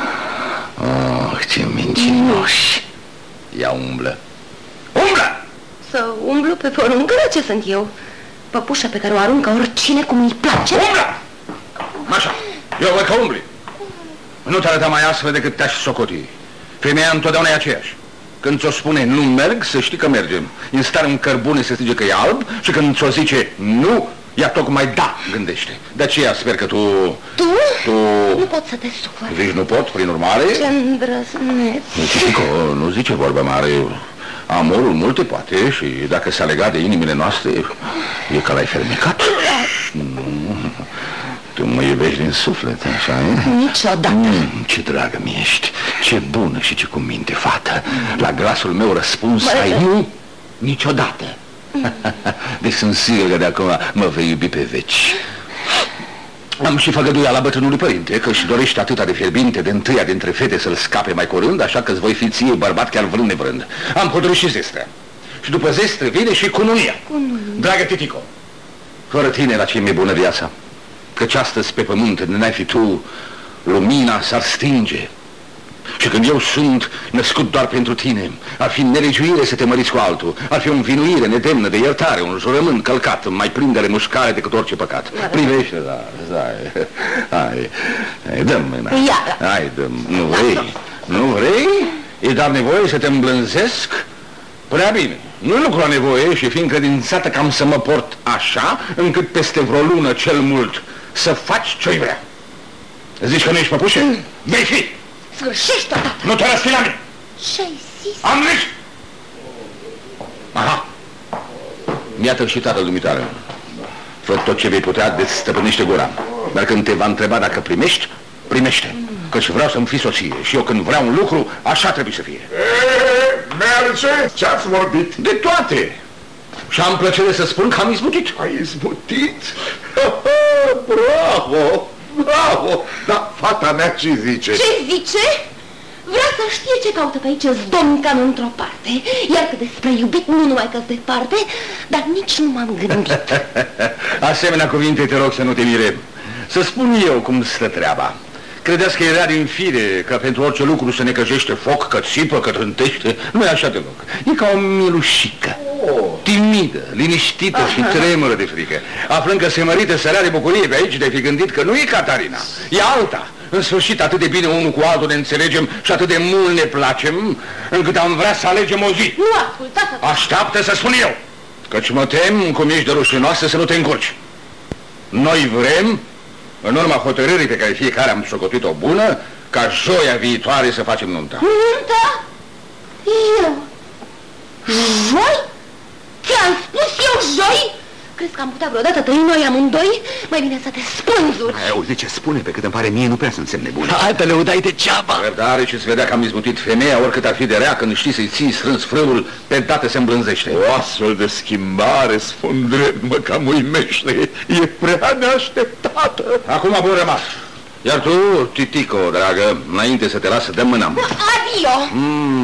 Oh, ce mincinoși! Ea umblă. Umblă! Să umblu pe poruncără? Ce sunt eu? Păpușa pe care o aruncă oricine cum îi place? Umblă! Așa, eu văd că umbli. Nu te arăta mai astfel decât te-aș socoti. Femeia întotdeauna e aceeași. Când ți-o spune nu merg, să știi că mergem. În stare în cărbune se strige că e alb și când ți-o zice nu, ea tocmai da gândește. De aceea sper că tu... Tu? Nu pot să te supăr. Zici nu pot, prin urmare? Ce îndrăzneț. Nu zice vorba mare. Amorul multe poate și dacă s-a legat de inimile noastre, e că l-ai fermecat. Nu, tu mă iubești din suflet, așa e? Niciodată. Ce dragă mi ești, ce bună și ce cuminte fată. La glasul meu răspuns ai nu, niciodată. Deci sunt sigur că de acum mă vei iubi pe veci. Am și făgăduiala bătrânului părinte că își dorește atâta de fierbinte de întâia dintre fete să-l scape mai curând, așa că-ți voi fi ție bărbat chiar vrând nevrând. Am hotărât și Zestre. Și după Zestre vine și cununia. Dragă Titico, fără tine la ce mi-e bună viața, căci astăzi pe pământ n-ai fi tu, lumina s-ar stinge. Și când eu sunt născut doar pentru tine, ar fi nelegiuire să te măriți cu altul, ar fi o învinuire nedemnă de iertare, un jurământ călcat, mai plin de remușcare decât orice păcat. Privește, hai, dă-mi mâna. Hai, dă-mi, nu vrei? Nu vrei? E doar nevoie să te îmblânzesc? Prea bine, nu-i lucru la nevoie și fi încredințată că am să mă port așa, încât peste vreo lună cel mult să faci ce-i vrea. Zici că nu ești păpușe? Vei fi! Sfârșește-o, tata! Nu te răspi la mine! Ce-ai zis? Am zis! Aha! Iată și tatăl dumitare. Fă tot ce vei putea de stăpânește gura. Dar când te va întreba dacă primești, primește. Căci vreau să-mi fii soție și eu când vreau un lucru, așa trebuie să fie. Merge? Ce-ați vorbit? De toate! Și am plăcere să spun că am izbutit. Ai izbutit? Bravo! Bravo! Dar fata mea ce zice? Ce zice? Vrea să știe ce caută pe aici zdoncan într-o parte. Iar că despre iubit nu numai că-s departe, dar nici nu m-am gândit. Asemenea cuvinte te rog să nu te mire. Să spun eu cum stă treaba. Credeți că era din fire că pentru orice lucru se necăjește foc, că țipă, că trântește? Nu e așa deloc. E ca o milușică, timidă, liniștită și tremură de frică. Aflând că se mărită sărea de bucurie pe aici, de fi gândit că nu e Catarina, e alta. În sfârșit, atât de bine unul cu altul ne înțelegem și atât de mult ne placem, încât am vrea să alegem o zi. Nu ascultați! Așteaptă să spun eu, căci mă tem, cum ești de rușinoasă, să nu te încurci. Noi vrem, în urma hotărârii pe care fiecare am socotit-o bună, ca joia viitoare să facem nunta. Nunta? Eu? Joi? Ți-am spus eu joi? Crezi că am putea vreodată trăi noi amândoi? Mai bine să te spânzuri. Auzi ce spune, pe cât îmi pare mie nu prea să însemne bune. Altele o dai degeaba. Răbdare și-ți vedea că am izbutit femeia, oricât ar fi de rea, când știi să-i ții strâns frâul, pe dată se îmblânzește. O astfel de schimbare, spun drept, mă cam uimește. E prea neașteptată. Acum bun rămas. Iar tu, Titico, dragă, înainte să te las să dăm mâna. Adio!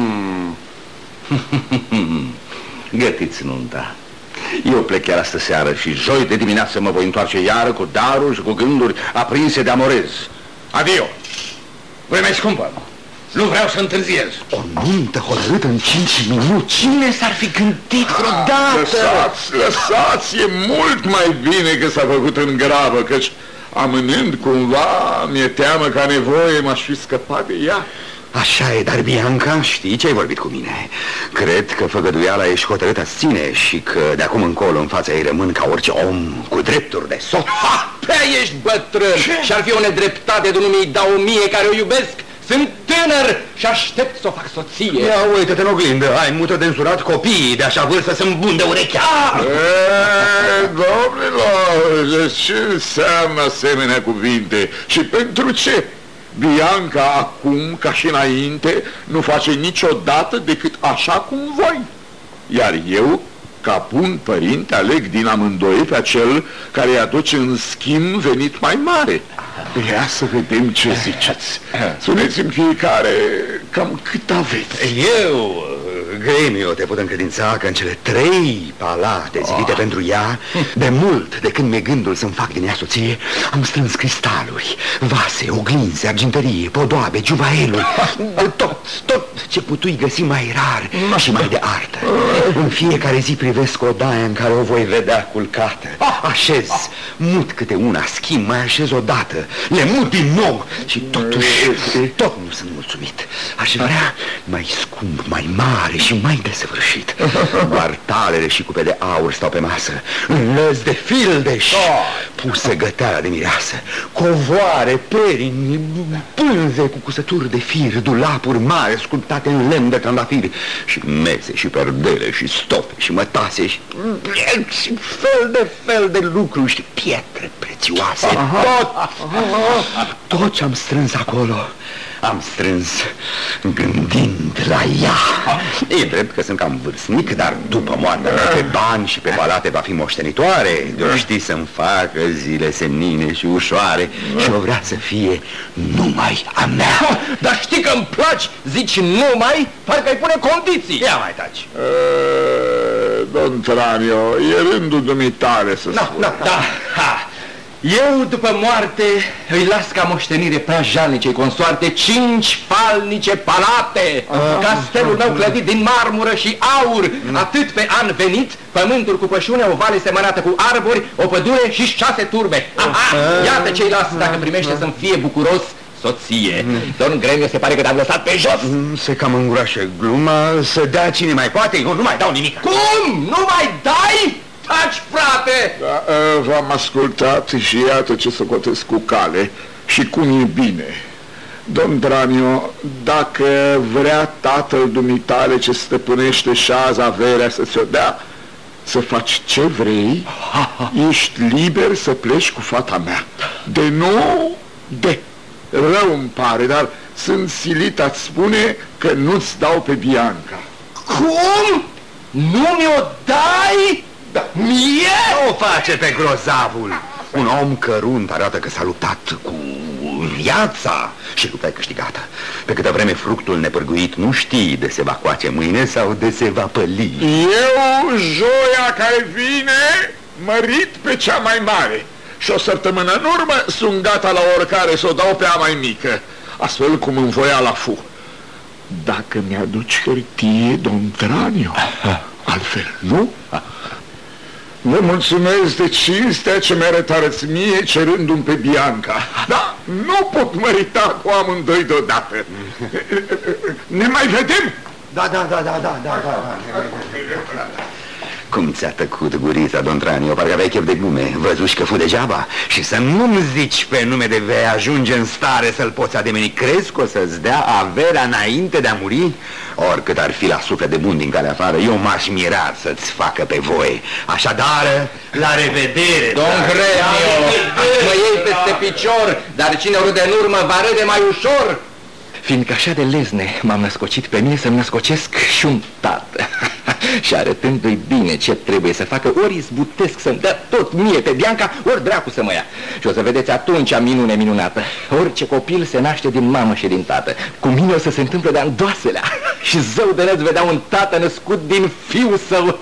Gătiți nunta. Eu plec chiar astă seară și joi de dimineață mă voi întoarce iară cu daruri și cu gânduri aprinse de amorez. Adio! Vremea scumpă. Nu vreau să întârziez. O nuntă hotărâtă în 5 minute. Cine s-ar fi gândit vreodată? Lăsați, e mult mai bine că s-a făcut în grabă, căci amânând cumva, mi-e teamă ca nevoie m-aș fi scăpat de ea. Așa e, dar Bianca, știi ce ai vorbit cu mine? Cred că făgăduiala ești hotărât a ține și că de acum încolo în fața ei rămân ca orice om cu drepturi de soț. Pe ești bătrân și ar fi o nedreptate de nu mi-i dau o mie care o iubesc. Sunt tânăr și aștept să o fac soție. Ia uite-te în oglindă, ai mută de însurat copiii de așa vârstă să-mi bunde urechea. Domnilor, ce înseamnă asemenea cuvinte? Și pentru ce? Bianca acum, ca și înainte, nu face niciodată decât așa cum voi. Iar eu, ca bun părinte, aleg din amândoi pe acel care îi aduce în schimb venit mai mare. Ia să vedem ce ziceți. Spuneți-mi fiecare cam cât aveți. Eu, Gremio, te pot încredința că în cele 3 palate zidite pentru ea, de mult de când mi-e gândul să-mi fac din ea soție, am strâns cristaluri, vase, oglinze, argintărie, podoabe, juvaeluri, tot ce putui găsi mai rar și mai de artă. În fiecare zi privesc odaia în care o voi vedea culcată. Așez, mut câte una, schimb, mai așez odată, le mut din nou și totuși tot nu sunt mulțumit. Aș vrea mai scump, mai mare și mai desăvârșit. Bartalele și cupe de aur stau pe masă, înlăzi de fildeș, puse găteala de mireasă, covoare, perini, pânze cu cusături de fir, dulapuri mari sculptate în lemn de trandafir și mese și perdele și stofe și mătase și fel de lucruri și pietre prețioase. Tot ce am strâns acolo am strâns gândind la ea. E drept că sunt cam vârstnic, dar după moartea mea pe bani și pe palate va fi moștenitoare. De-o știi să-mi facă zile senine și ușoare și o vrea să fie numai a mea. Dar știi că îmi placi, zici numai, parcă îi pune condiții. Ia mai taci. Don Tranio, e rândul dumitare să spun. Da. Eu, după moarte, îi las ca moștenire prea jalnicei consoarte 5 falnice palate, castelul meu clădit din marmură și aur, atât pe an venit, pământul cu pășune, o vale semănată cu arbori, o pădure și 6 turbe. Iată ce-i las dacă primește să-mi fie bucuros soție. Domn Gremio, se pare că te-am lăsat pe jos. Se cam îngroașă gluma, să dea cine mai poate, eu nu mai dau nimic. Cum? Nu mai dai? Taci, frate! Da, v-am ascultat și iată ce socotesc cu cale și cum e bine. Domn Tranio, dacă vrea tatăl dumitale ce stăpânește șaza averea să ți-o dea, să faci ce vrei, ești liber să pleci cu fata mea. De nou, rău îmi pare, dar sunt silit a-ți spune că nu-ți dau pe Bianca. Cum? Nu mi-o dai? Da. Mie? O face pe grozavul. Un om cărunt arată că s-a luptat cu viața și lupta e câștigată. Pe câtă vreme fructul nepârguit nu știi de se va coace mâine sau de se va păli. Eu, joia care vine, mărit pe cea mai mare. Și o săptămână în urmă sunt gata la oricare să o dau pe a mai mică, astfel cum îmi voia la fu. Dacă mi-aduci hârtie, Don Tranio, altfel, nu? Vă mulțumesc de cinstea ce mi-arătarăți mie cerându-mi pe Bianca. Da, nu pot mărita cu amândoi deodată. Ne mai vedem? Da. Cum ți-a tăcut gurița, Don Tranio? Parcă aveai chef de glume. Văzuși că fu degeaba? Și să nu-mi zici pe nume de vei ajunge în stare să-l poți ademeni. Crezi că o să-ți dea averea înainte de a muri? Oricât ar fi la suflet de bun din calea afară, eu m-aș mira să-ți facă pe voie. Așadar, la revedere! Don Gremio, mă iei peste picior, dar cine o râde în urmă va râde mai ușor. Fiindcă așa de lezne m-am născocit pe mine să-mi născocesc și un tată. Și arătându-i bine ce trebuie să facă, ori izbutesc să-mi dea tot mie pe Bianca, ori dracu să mă ia. Și o să vedeți atunci minune minunată. Orice copil se naște din mamă și din tată. Cu mine o să se întâmple de-a îndoaselea. Și zău de neți vedea un tată născut din fiul său.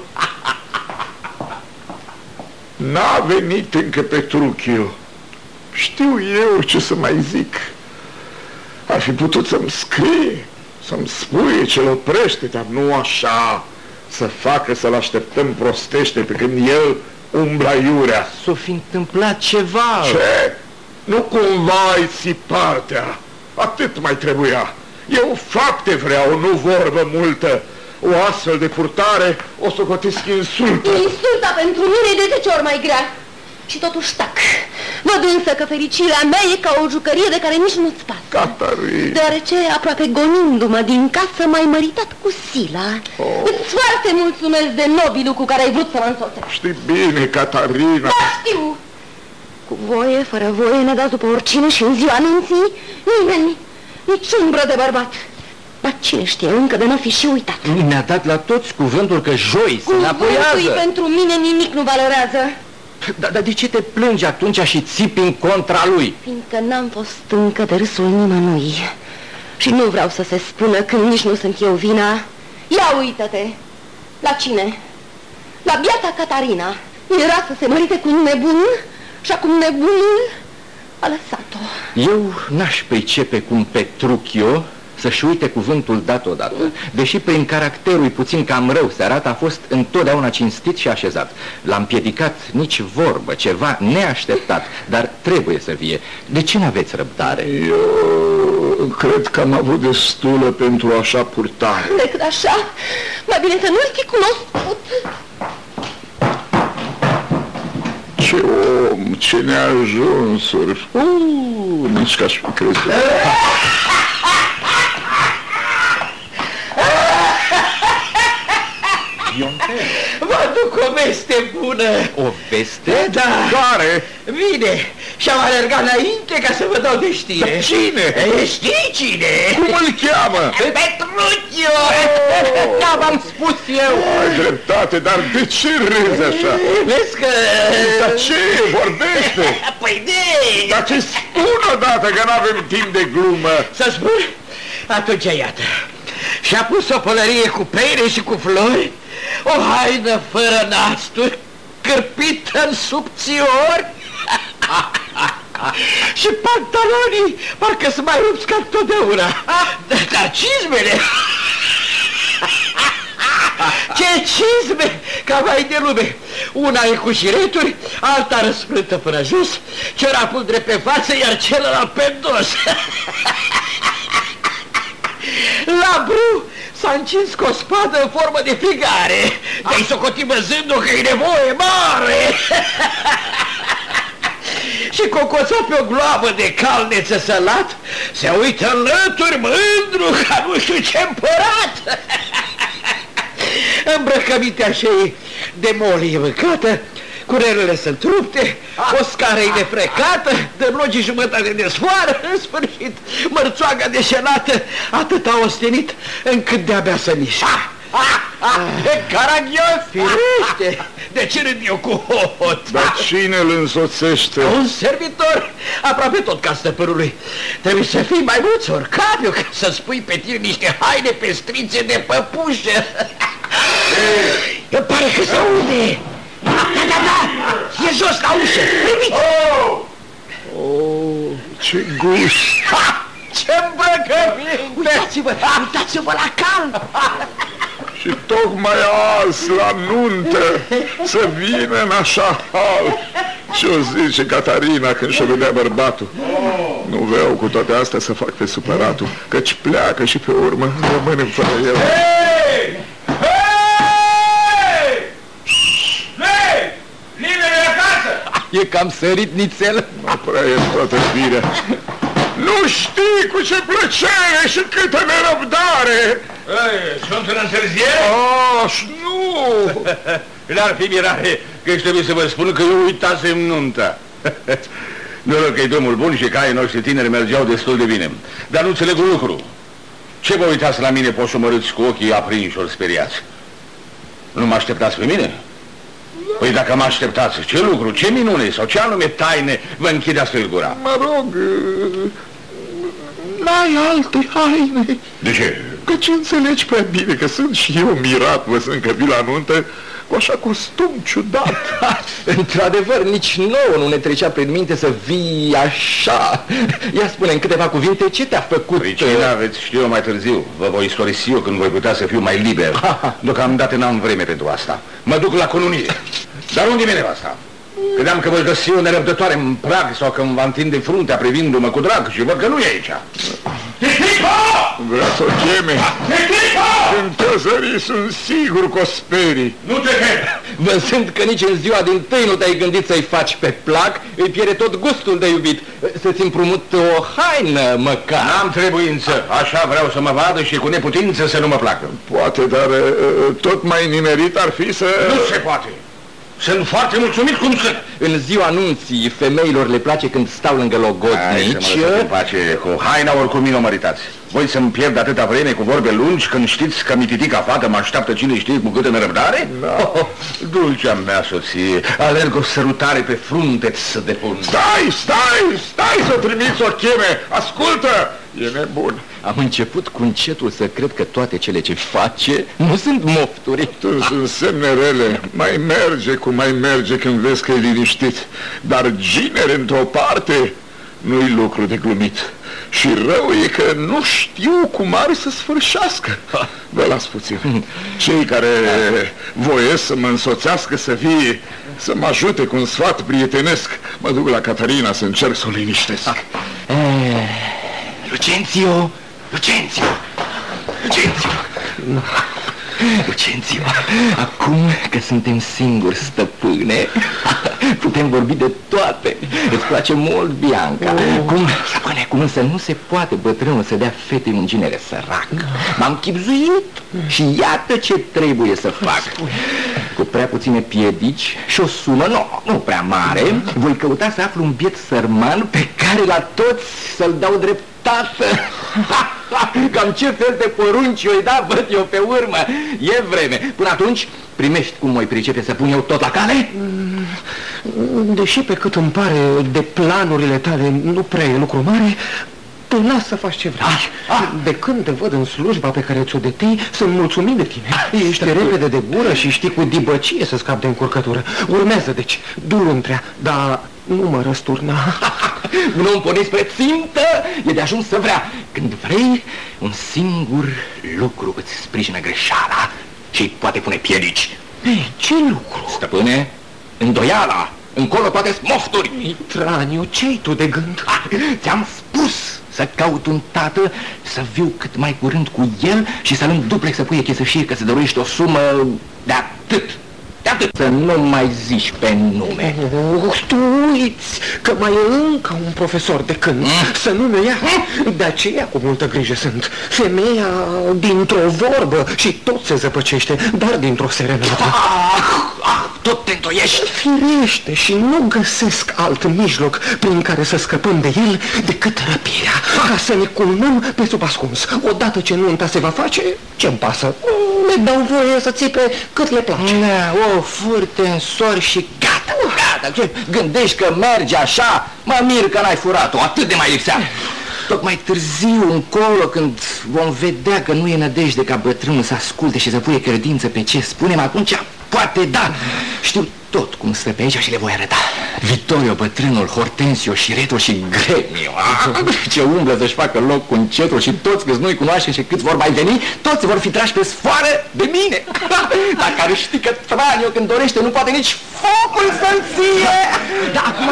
N-a venit încă Petruchiu. Știu eu ce să mai zic. Ar fi putut să-mi scrie, să-mi spune ce-l oprește, dar nu așa, să facă să-l așteptăm prostește pe când el umbla iurea. S-o fi întâmplat ceva. Ce? Nu cumva ai ții partea. Atât mai trebuia. Eu fapte vreau, nu vorbă multă. O astfel de purtare o socotesc insultă. Insulta pentru mine e de 10 ori mai grea. Și totuși tac. Văd însă că fericirea mea e ca o jucărie de care nici nu-ți pasă. Catarina. Deoarece, aproape gonindu-mă din casă, m-ai măritat cu Sila. Îți foarte mulțumesc de nobilul cu care ai vrut să mă însoțești. Știi bine, Catarina. Da, știu. Cu voie, fără voie, ne dați după oricine și în ziua anunții, nimeni, nici umbră de bărbat. Dar cine știe, încă de n-a fi și uitat. Ne-a dat la toți cuvântul că joi se înapoiază. Cuvântul pentru mine nimic nu valorează. Dar de ce te plângi atunci și țipi în contra lui? Fiindcă n-am fost încă de râsul nimănui. Și nu vreau să se spună când nici nu sunt eu vina. Ia uită-te! La cine? La biata Catarina. Era să se mărite cu un nebun și acum nebunul a lăsat-o. Eu n-aș pricepe cum Petruchio să-și uite cuvântul dat odată. Deși prin caracterul puțin cam rău se arată, a fost întotdeauna cinstit și așezat. L-a împiedicat nici vorbă, ceva neașteptat, dar trebuie să vie. De ce n-aveți răbdare? Eu cred că am avut destulă pentru așa purtare. Decât așa, mai bine să nu-l fi cunoscut. Ce om, ce neajunsuri. Nici că aș fi crezut. Vă aduc o veste bună. O veste? Da. Care? Bine, și-am alergat înainte ca să vă dau de știre. Cine? Știi cine? Cum îl cheamă? Petruchio! Da, v-am spus eu! Ai dreptate, dar de ce râzi așa? Vezi că... Dar ce? Vorbește! Păi de... Dar ce spun odată, că n-avem timp de glumă? Să spun? Atunci iată. Și-a pus o pălărie cu peire și cu flori, o haină fără nasturi, cârpită în subțiori și pantalonii parcă sunt mai rupți ca totdeauna. Dar cizmele... Ce cizme ca vai de lume! Una e cu șireturi, alta răsfrântă până jos, ciorapul drept pe față, iar celălalt pe dos. La bru s-a încins cu o spadă în formă de frigare. Te-ai socotit văzând-o că e nevoie mare. Și cocoța pe o gloabă de calneță sălat, se uită în lături mândru ca nu știu ce împărat. Îmbrăcămintea și de molie mâncată, curelele sunt rupte, o scară e nefrecată, dăm logii jumătate de sfoară, în sfârșit, mărțoaga deșelată, atât a ostenit, încât de-abia să nișa. Caragios! Firește! De ce râd eu cu hot? Dar cine îl însoțește? Un servitor, aproape tot ca stăpânului. Trebuie să fii mai mult orcaviu ca să spui pe tine niște haine pestrițe de păpușă. Îmi pare că se aude. Da, e jos la ușă, primiți! Oh, ce gust! Ce îmbrăcăminte! Uitați-vă la cal! Și tocmai azi, la nuntă, să vină în așa hal. Ce-o zice Catarina când și-o vedea bărbatul? Nu vreau cu toate astea să fac pe supăratul, căci pleacă și pe urmă rămânem fără el. Hei! Hei! Hei! Nimeni e acasă! E cam sărit nițel. Nu prea e toată firea. Nu știi cu ce plăcere și câtă nerăbdare! Ei, sunt în întârziere? Nu! N-ar fi mirare că trebuie să vă spun că eu uitasem nunta. Noroc că-i drumul bun și caii noștri tineri mergeau destul de bine. Dar nu înțeleg un lucru. Ce vă uitați la mine posomorâți cu ochii aprinși ori speriați? Nu mă așteptați pe mine? Păi dacă mă așteptați, ce lucru, ce minune sau ce anume taine vă închide astfel gura? Mă rog, n-ai alte haine. De ce? Căci înțelegi prea bine că sunt și eu mirat văzând că vii la nuntă cu așa costum ciudat. Într-adevăr, nici nouă nu ne trecea prin minte să vii așa. Ia spune în câteva cuvinte ce te-a făcut. Pricina veți ști eu mai târziu. Vă voi istorisi eu când voi putea să fiu mai liber. Deocamdată n-am vreme pentru asta. Mă duc la cununie. Dar unde vine asta? Credeam că voi găsi o nerăbdătoare în prag sau că îmi va întinde fruntea privindu-mă cu drag și văd că nu e aici. Vrea să o cheme. Când te zări sunt sigur că o sperii. Nu te tem! Văzând că nici în ziua din tâi nu te-ai gândit să-i faci pe plac, îi pierde tot gustul de iubit. Să-ți împrumut o haină măcar. N-am trebuință. Așa vreau să mă vadă și cu neputință să nu mă placă. Poate, dar tot mai nimerit ar fi să... Nu se poate. Sunt foarte mulțumit cum sunt. În ziua anunții femeilor le place când stau lângă logodnici. Hai să mă lăsați în pace, cu haina oricum nu măritați. Voi să-mi pierd atâta vreme cu vorbe lungi când știți că mititica fată mă așteaptă cine știe cu câtă nerăbdare? Da. Oh, dulcea mea soție, alerg o sărutare pe frunte să depun. Stai să trimiți o cheme! Ascultă! E nebun. Am început cu încetul să cred că toate cele ce face nu sunt mofturi. Sunt semne rele. Mai merge cum mai merge când vezi că e liniștit. Dar ginere într-o parte nu-i lucru de glumit. Și rău e că nu știu cum are să sfârșească. Vă las puțin. Cei care voiesc să mă însoțească să vie, să mă ajute cu un sfat prietenesc, mă duc la Catarina să încerc să o liniștesc. Lucentio! Lucențiu, acum că suntem singuri, stăpâne, putem vorbi de toate. Îți place mult, Bianca. Stăpâne, cum însă nu se poate bătrânul să dea fetei un ginere sărac. M-am chibzuit și iată ce trebuie să fac. Cu prea puține piedici și o sumă, nu prea mare, voi căuta să aflu un biet sărman pe care la toți să-l dau dreptate. Cam ce fel de porunci o-i da, văd eu pe urmă. E vreme. Până atunci, primești cum mă-i pricepe să pun eu tot la cale? Deși pe cât îmi pare de planurile tale nu prea e lucru mare, te las să faci ce vrei. De când te văd în slujba pe care ți-o detei, sunt mulțumit de tine. Ești repede de gură și știi cu dibăcie să scapi de încurcătură. Urmează, deci, du-l întrea, dar nu mă răsturna. Nu-mi porni spre țintă, e de ajuns să vrea. Când vrei, un singur lucru îți sprijină greșeala și poate pune piedici. Ei, ce lucru? Stăpâne, îndoiala. Încolo toate mofturi. Mitraniu, ce-ai tu de gând? Ți-am spus să caut un tată, să viu cât mai curând cu el și să-l înduplec să pui chesășiri că se dorește o sumă de atât. Să nu mai zici pe nume. Tu uiți că mai e încă un profesor de cânt. Să nu ne ia. De aceea cu multă grijă sunt. Femeia dintr-o vorbă și tot se zăpăcește, dar dintr-o serenătate. Tot te întoiești. Firește, și nu găsesc alt mijloc prin care să scăpăm de el decât răpirea, ca să ne culmăm pe sub ascuns. Odată ce nunta se va face, ce-mi pasă? Le dau voie să țipe cât le place. O furte în sori și gata. Gândești că merge așa? Mă mir că n-ai furat-o, atât de mai lipsea. Tocmai târziu, încolo, când vom vedea că nu e nădejde ca bătrânul să asculte și să pune credință pe ce spunem, atunci poate da. Știu tot cum stă pe aici și le voi arăta. Vittorio, bătrânul, Hortensio și Reto și Gremio. Ce umblă să-și facă loc cu încetul și toți câți nu-i cunoaște și câți vor mai veni, toți vor fi trași pe sfoară de mine. Dacă ar ști că Tranio, când dorește, nu poate nici focul să-l ție. Da, acum,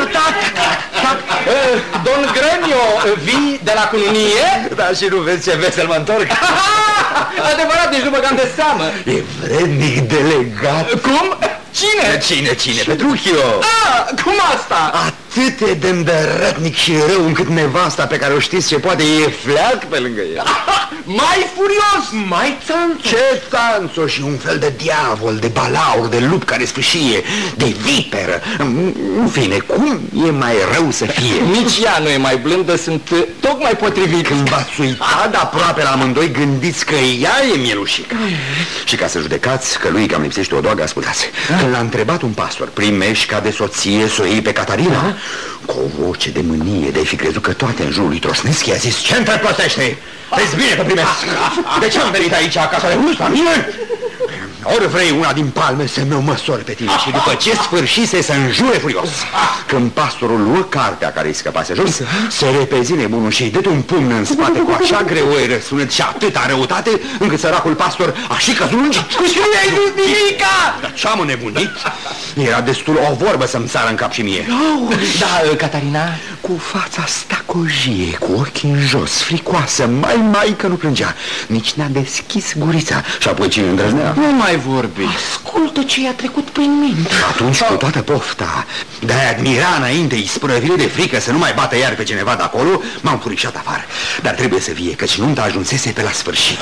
Don Gremio, vii de la cununie? Da, și nu vezi ce vesel mă întorc? Adevărat, nici nu băgam de seamă. E vrednic delegat. Cum? Cine? Petruchio. Cum asta? Atât de îndărătnic și rău încât nevasta pe care o știți ce poate e fleac pe lângă el. Mai furios! Mai țanțo! Ce țanțo și un fel de diavol, de balaur, de lup care sfâșie, de viperă. În fine, cum e mai rău să fie? Nici ea nu e mai blândă, sunt tocmai potrivit. Când v-ați uitat aproape la amândoi, gândiți că ea e mielușică. Și ca să judecați că lui cam lipsește o doagă, ascultați. Când l-a întrebat un pastor, primești ca de soție să o iei pe Catarina? Cu o voce de mânie, de-ai fi crezut că toate în jurul lui trosnesc, i-a zis: ce întreplătește? Vezi bine că primesc. De ce am venit aici acasă de gust la mine? Ori vrei una din palme să mă măsori pe tine și după ce sfârșise să înjure furios. Când pastorul luă cartea care îi scăpase jos, se repezi nebunul și-i dă un pumn în spate cu așa greoi răsunet și atâta răutate, încât săracul pastor a și căzut lungi. Și nu i-ai zis nimica! Dar ce-am înnebunit? Era destul o vorbă să-mi sară în cap și mie. Da, Catarina? cu fața stacojie, cu ochii în jos, fricoasă, mai că nu plângea. Nici n-a deschis gurița. Și apoi cine îndrăznea? Nu mai vorbi. Ascultă ce i-a trecut prin minte. Atunci, cu toată pofta de-a admira înainte isprăvire de frică să nu mai bată iar pe cineva de acolo, m-am furișat afară. Dar trebuie să vie, căci nunta ajunsese pe la sfârșit.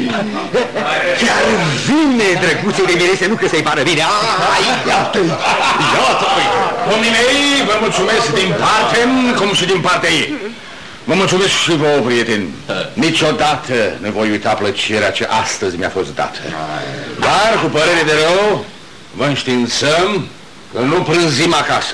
Chiar vine, drăguței de mirese, nu că să-i pară bine. Iată-i! Domnii mei, vă mulțumesc din partea cum și din partea ei. Vă mulțumesc și vouă, prieteni. Niciodată nu voi uita plăcerea ce astăzi mi-a fost dată. Dar, cu părere de rău, vă înștiințăm că nu prânzim acasă.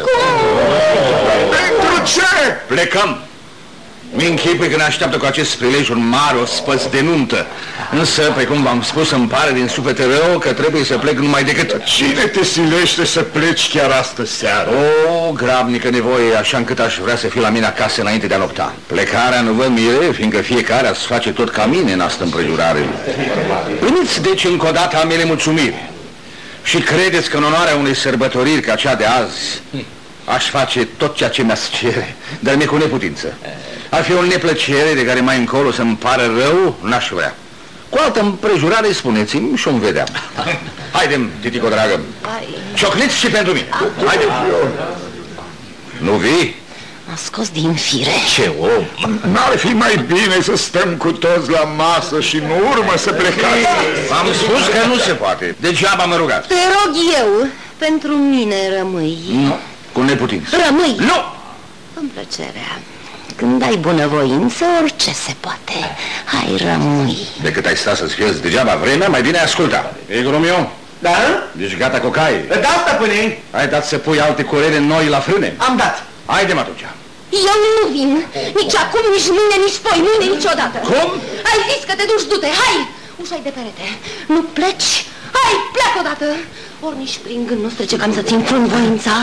Pentru ce? Plecăm. Mi închipui că ne așteaptă cu acest prilej un mare ospăț de nuntă. Însă, precum v-am spus, îmi pare din suflet rău că trebuie să plec numai decât. Cine te silește să pleci chiar astă seară? O grabnică nevoie, așa încât aș vrea să fiu la mine acasă înainte de a nopta. Plecarea nu vă mire, fiindcă fiecare ați face tot ca mine în asta împrejurare. Primiți deci încă o dată a mele mulțumiri. Și credeți că în onoarea unei sărbătoriri ca cea de azi aș face tot ceea ce mi-ați cere, dar mi-e cu neputință. Ar fi o neplăcere de care mai încolo să-mi pară rău, n-aș vrea. Cu altă împrejurare spuneți-mi și o vedeam. Haidem, titico dragă, ciocniți și pentru mine. Haidem. Nu vii? M-a scos din fire. Ce om! N-ar fi mai bine să stăm cu toți la masă și în urmă să plecați? Am spus că nu se poate. Degeaba mă rugați. Te rog eu, pentru mine rămâi. Nu, cu neputință. Rămâi. Nu! În plăcerea. Când ai bunăvoință, orice se poate. Hai, rămâi. Decât ai stat să-ți fieți degeaba vremea, mai bine asculta. E, Romeo? Da? Deci gata cu cai. Da, stăpâne. Ai dat să pui alte curele noi la frâne? Am dat. Haidem atunci. Eu nu vin. Nici acum, nici mâine, nici poi, mâine, niciodată. Cum? Ai zis că te duci, du-te, hai! Ușa-i de perete. Nu pleci? Hai, pleacă odată! Ori nici prin gând nu trece că am să-ți înfrâng voința.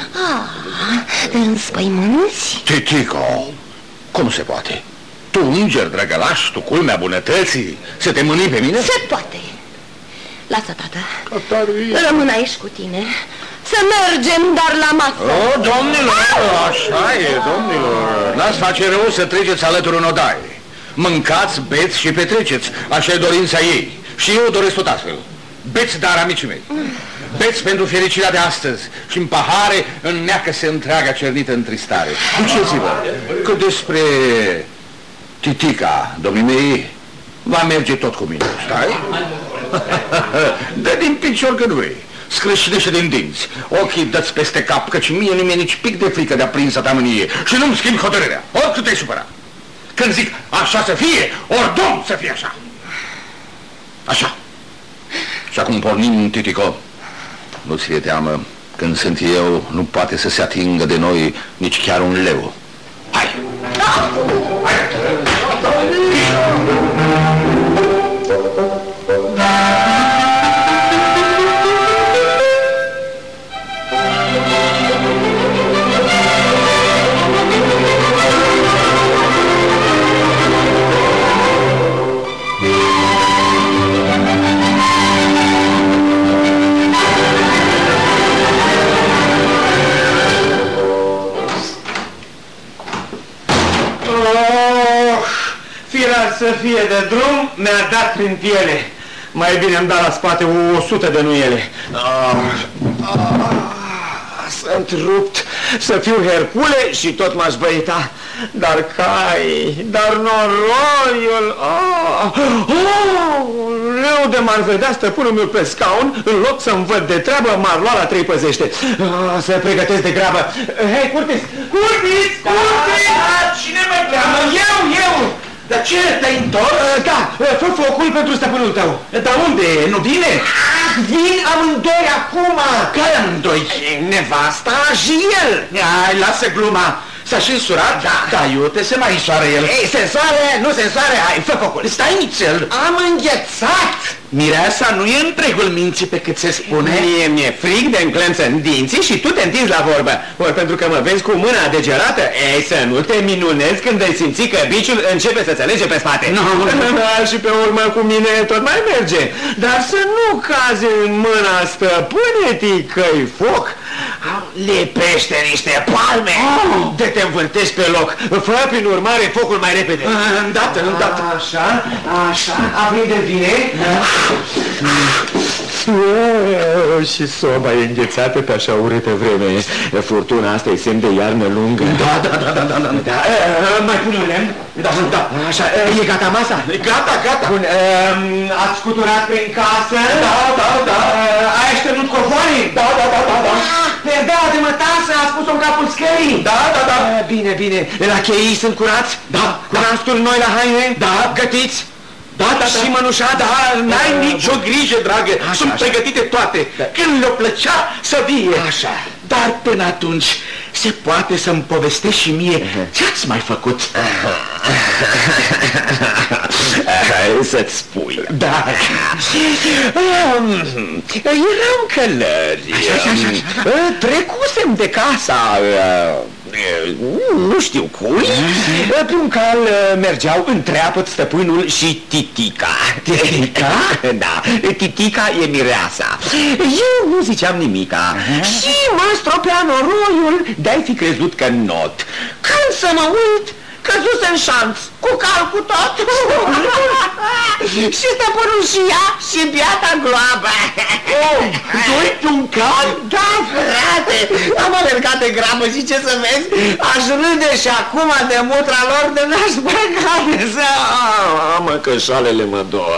Te înspăimânți? Titico, cum se poate? Tu, înger drăgălaș, tu culmea bunătății, să te mâni pe mine? Se poate. Lasă, tată. Rămân aici cu tine. Să mergem, dar la masă. O, domnilor, așa e, domnilor. N-ați face rău să treceți alături în odaie. Mâncați, beți și petreceți. Așa e dorința ei. Și eu doresc tot astfel. Beți, dar, amicii mei. Beți pentru fericirea de astăzi și în pahare înneacă-se întreaga cernită întristare. Duceți-vă că despre Titica, domnii mei, va merge tot cu mine, stai? Dă din picior când vrei. Scrâșnește din dinți. Ochii dă-ți peste cap, căci mie nu mi-e nici pic de frică de aprinsă ta mânie. Și nu-mi schimbi hotărârea, oricât te-ai supărat. Când zic așa să fie, ori domn să fie așa. Așa. Și acum pornim, Titico. Nu-ți fie teamă, când sunt eu, nu poate să se atingă de noi nici chiar un leu. Hai! Hai! Să fie de drum, mi-a dat prin piele. Mai bine îmi da la spate 100 de nuiele. Sunt rupt să fiu Hercule și tot m-aș băita. Dar cai, dar noroiul. Leu de m-ar vedea stăpânul meu pe scaun, în loc să-mi văd de treabă, m-ar lua la 3 păzește. Să pregătesc de grabă. Hei, Curtis! Curtis! Curtis! Cine mă cheamă? Eu! Dar ce, te-ai întors? Da, fă focul pentru stăpânul tău. Dar unde? Nu vine? Vin amândoi acum. Care amândoi? Nevasta și el. Hai, lasă gluma. S-a și însurat? Da, iute, se mai însoară el. Ei, se însoare, nu se însoare, hai, fă focul. Stai nițel. Am înghețat. Mireasa nu e întregul minții pe cât se spune. Mie mi-e frig de înclemță în dinții și tu te întinzi la vorbă. Ori pentru că mă vezi cu mâna degerată, ei, să nu te minunezi când vei simți că biciul începe să-ți alege pe spate. Și pe urmă cu mine tot mai merge. Dar să nu cazi în mâna stăpânetii că-i foc. Lipește niște palme de te învârtești pe loc. Fă prin urmare focul mai repede. Îndată. Așa, aprinde bine. Și soba e înghețată pe așa urâtă vreme. Furtuna asta e semn de iarnă lungă. Da. Mai pun un lemn? Da. Așa, e gata masa? Gata. Bun, ați scuturat prin casă? Da. Ai așternut covorii? Da. Perdea de mătasă a spus-o în capul scării? Da. Bine. La cheii sunt curați? Da. Cu rasturi noi la haine? Da. Gătiți? Da. Și mănușa? Da. N-ai nicio grijă, dragă. Sunt pregătite toate. Când le-o plăcea să vie. Așa. Dar până atunci se poate să-mi povestești și mie ce-ați mai făcut? Să-ți spui. Da. Eram călări. Trecusem de casa... nu știu cui. Pe un cal mergeau întreapăt stăpânul și Titica. Titica? Da, Titica e mireasa. Eu nu ziceam nimica și mă stropea noroiul de-ai fi crezut că not. Când să mă uit, căzuse în șanț, cu cal cu tot. Și stăpânul și ea și biata gloabă. Doi pe un cal? Da, frate. Am alergat de grabă și ce să vezi, aș râde și acum de mutra lor de n-aș băga de să... Mă, că șalele mă dor.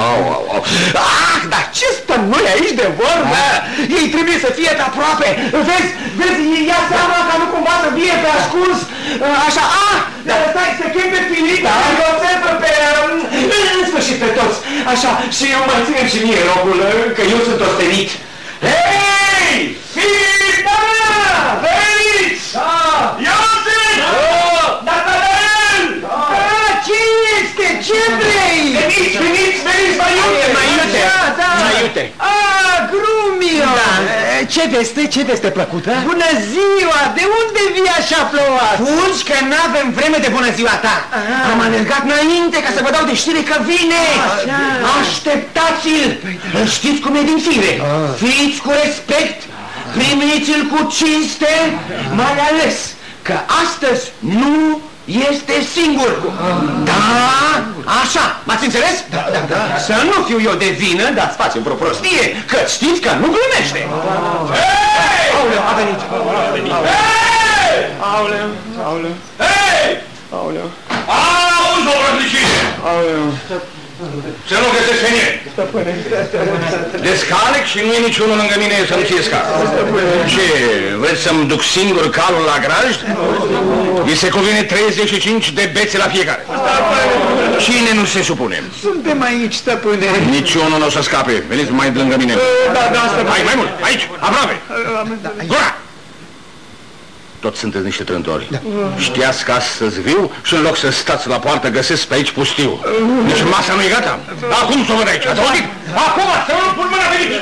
Dar ce stăm noi aici de vorbă? Ei trebuie să fie aproape. Vezi, ia seama ca nu cumva să fie pe ascuns. Așa, dar stai, să chem pe Filip, îl observă pe... în sfârșit pe toți. Așa, și eu mai ținem și mie locul, că eu sunt ostenit. Hei! Filip, veniți! Iosif! Natanel! Ce este? Ce vrei? Veniți, mai iute! Grumio! Ce veste plăcută? Bună ziua! De unde vii așa plouat? Fugi că n-avem vreme de bună ziua ta. Am alergat înainte ca să vă dau de știre că vine. Așteptați-l! Știți cum e din fire. Fiți cu respect, primiți-l cu cinste, mai ales că astăzi nu este singur. Da, așa, m-ați înțeles? Da. Să nu fiu eu de vină, dar-ți facem vreo prostie, că știți că nu glumește. Hei! Aoleu, a venit. Hei! Aoleu. Hei! Aoleu. Auzi, o rădlicire! Aoleu. Să nu găsesc pe nimeni. Descalec și nu e niciunul lângă mine să-mi fie scar. Ce, vreți să-mi duc singur calul la grajd? Mi se cuvine 35 de bețe la fiecare. Cine nu se supune? Suntem aici, stăpâne. Niciunul nu o să scape. Veniți mai lângă mine. Da, stăpâne. Hai, mai mult, aici, aproape. Gura! Toți sunteți niște trântori. Știați că astăzi viu și în loc să stați la poartă găsesc pe aici pustiu. Nici masa nu e gata. Acum să o văd aici. Ați auzit? Acum să nu pun mâna pe aici.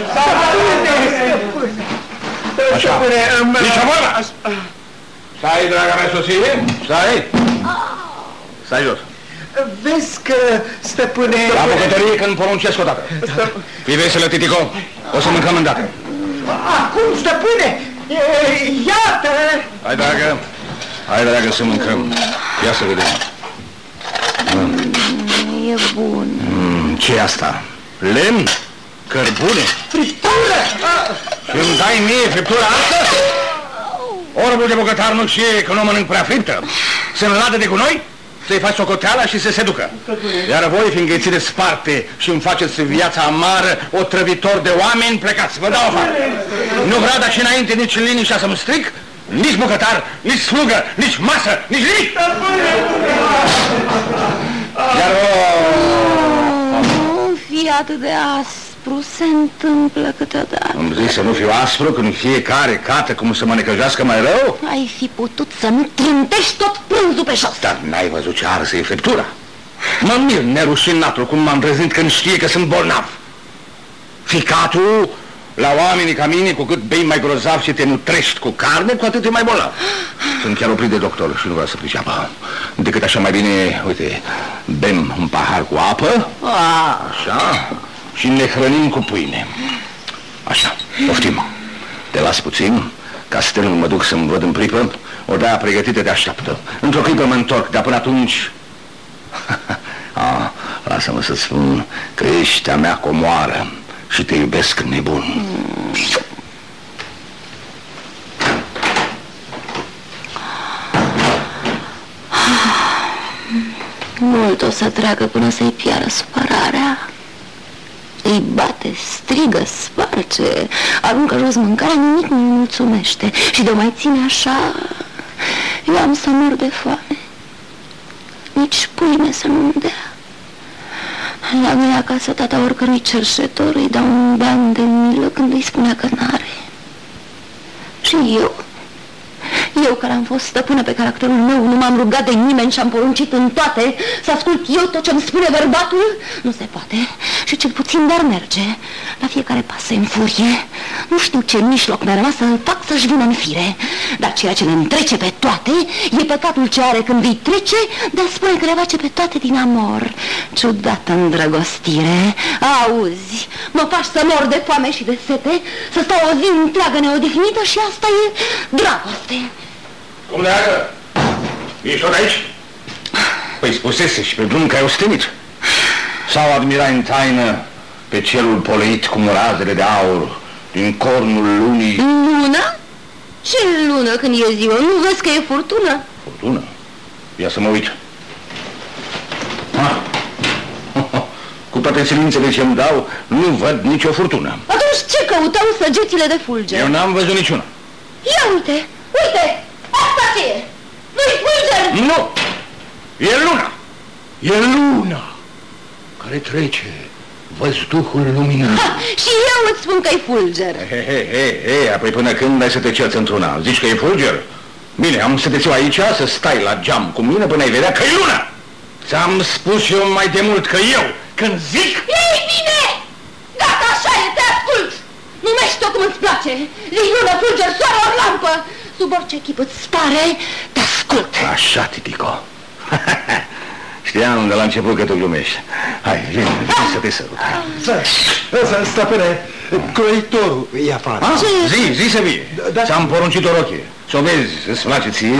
Așa. Nici o vorbă. Stai, draga mea soție. Stai jos. Vezi că, stăpâne... La bucătărie când poruncesc odată. Fii veselă, Titico. O să mâncăm îndată. Acum, stăpâne! Iată! Hai, dragă, să mâncăm. Ia să vedem. E bun. Ce-i asta? Lemn? Cărbune? Friptură! Și îmi dai mie friptura asta? Orbul de bogătar nu știe că nu mănânc prea friptă. Să-mi ladă de gunoi? Să-i faci socoteala și să se ducă. Iar voi, fiindcă îi țineți sparte și îmi faceți viața amară, otrăvitor de oameni, plecați, vă dau afară. Nu vreau de-și înainte nici liniștea să-mi stric, nici bucătar, nici slugă, nici masă, nici nimic. Iar Nu fi atât de aspru, se întâmplă câteodată. îmi zici să nu fiu aspru când fiecare cată cum să mă necăjească mai rău? Ai fi putut să nu trântești tot prânzul pe jos. Dar n-ai văzut ce arsă e friptura? Mă mir nerușinatul cum m-am trezit când știe că sunt bolnav. Ficatul, la oamenii ca mine, cu cât bei mai grozav și te nutrești cu carne, cu atât e mai bolnav. Sunt chiar oprit de doctor și nu vreau să priceapă. Decât așa mai bine, uite, bem un pahar cu apă, așa, și ne hrănim cu pâine. Așa, poftim. Te las puțin, ca să mă duc să-mi văd în pripă, odaia pregătită te așteaptă. Într-o clipă mă întorc, dar până atunci... Lasă-mă să spun că ești a mea comoară și te iubesc nebun. Mult o să treacă până să-i piară supărarea. Îi bate, strigă, sparge, aruncă jos mâncarea, nimic nu-i mulțumește. Și de mai ține așa, eu am să mor de foame. Nici pâine să nu-mi dea. La noi acasă, tata oricărui cerșetor îi dau un ban de milă când îi spunea că n-are. Și eu care am fost stăpână pe caracterul meu, nu m-am rugat de nimeni și am poruncit în toate să ascult eu tot ce-mi spune bărbatul? Nu se poate. Și cel puțin dar merge. La fiecare pas se înfurie. Nu știu ce mijloc mi-a rămas să-l fac să-și vină în fire. Dar ceea ce le întrece pe toate e păcatul ce are când îi trece de a spune că le face pe toate din amor. Ciudată îndrăgostire. Auzi, mă faci să mor de foame și de sete, să stau o zi întreagă neodihnită și asta e dragoste. Cum leagă? Ești tot aici? Păi spusese și pe drum că ai ostenit. Sau admirai în taină pe cerul poleit cu razele de aur din cornul lunii? Luna? Ce lună când e ziua? Nu vezi că e furtună? Furtună? Ia să mă uit. Cu toate silințele ce-mi dau, nu văd nicio furtună. Atunci ce căutau săgețile de fulger? Eu n-am văzut niciuna. Ia uite, uite, asta ce e? Nu-i fulger? Nu! E luna! E luna care trece, văzduhul luminat. Și eu îți spun că-i fulger. Apoi până când ai să te cerți într-una? Zici că e fulger? Bine, am să te țiu aici, să stai la geam cu mine până ai vedea că e luna. Ți-am spus eu mai de mult că eu, când zic... Ei bine! Gata, așa e, te ascult! Numește-o cum îți place. Zici lună, fulger, soare ori lampă. Sub orice chip îți pare, te ascult. Așa, Titico. Știam de la început că tu glumești. Hai, vine să te sărut. Stăpâne, croitorul e afară. Zi să vie. Ți-am poruncit o rochie. Să o vezi, îți place ție?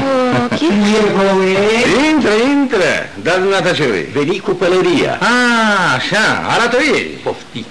Intră, dar dumneata ce vrei? Veni cu pălăria. Așa, arată ei. Poftiți.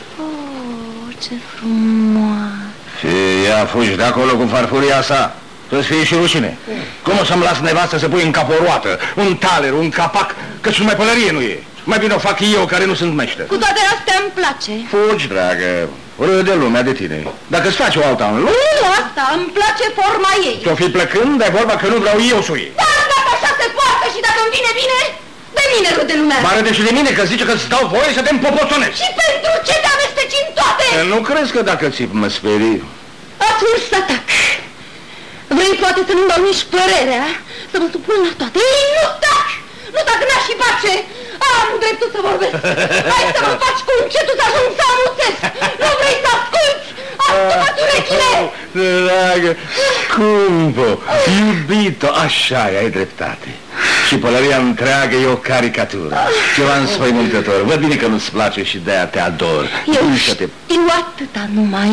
Ce frumoasă. Și ea fugi de acolo cu farfuria sa. Să-ți fie și rușine. Cum o să-mi las nevastă să pui în cap o roată, un taler, un capac, că și mai pălărie nu e. Mai bine o fac eu, care nu sunt meșter. Cu toate astea îmi place. Fugi, dragă, râde lumea de tine. Dacă-ți face o alta în lume... Nu asta, îmi place forma ei. Ți-o fi plăcând, de vorba că nu vreau eu să o iei. Dar dacă așa se poartă și dacă îmi vine bine, de mine râde lumea. Mă râde și de mine, că zice că-ți dau voie să te împopoțonești. Și pentru ce te amesteci în toate? Nu crezi că dacă țip mă sperii? Atunci să tac. Vrei poate să nu-mi dau nici părerea, să mă supun la toate. Ei, nu tac! Nu tac, n-aș și face! Am dreptul să vorbesc! Hai să mă faci cu încetul să ajung să amuțesc! Nu vrei să asculți? Ascultă-ți urechile! Dragă, scumpă, iubito, așa ai dreptate. Și pălăria întreagă e o caricatură, ceva înspăimântător. Văd bine că nu-ți place și de-aia te ador. Eu știu atâta numai.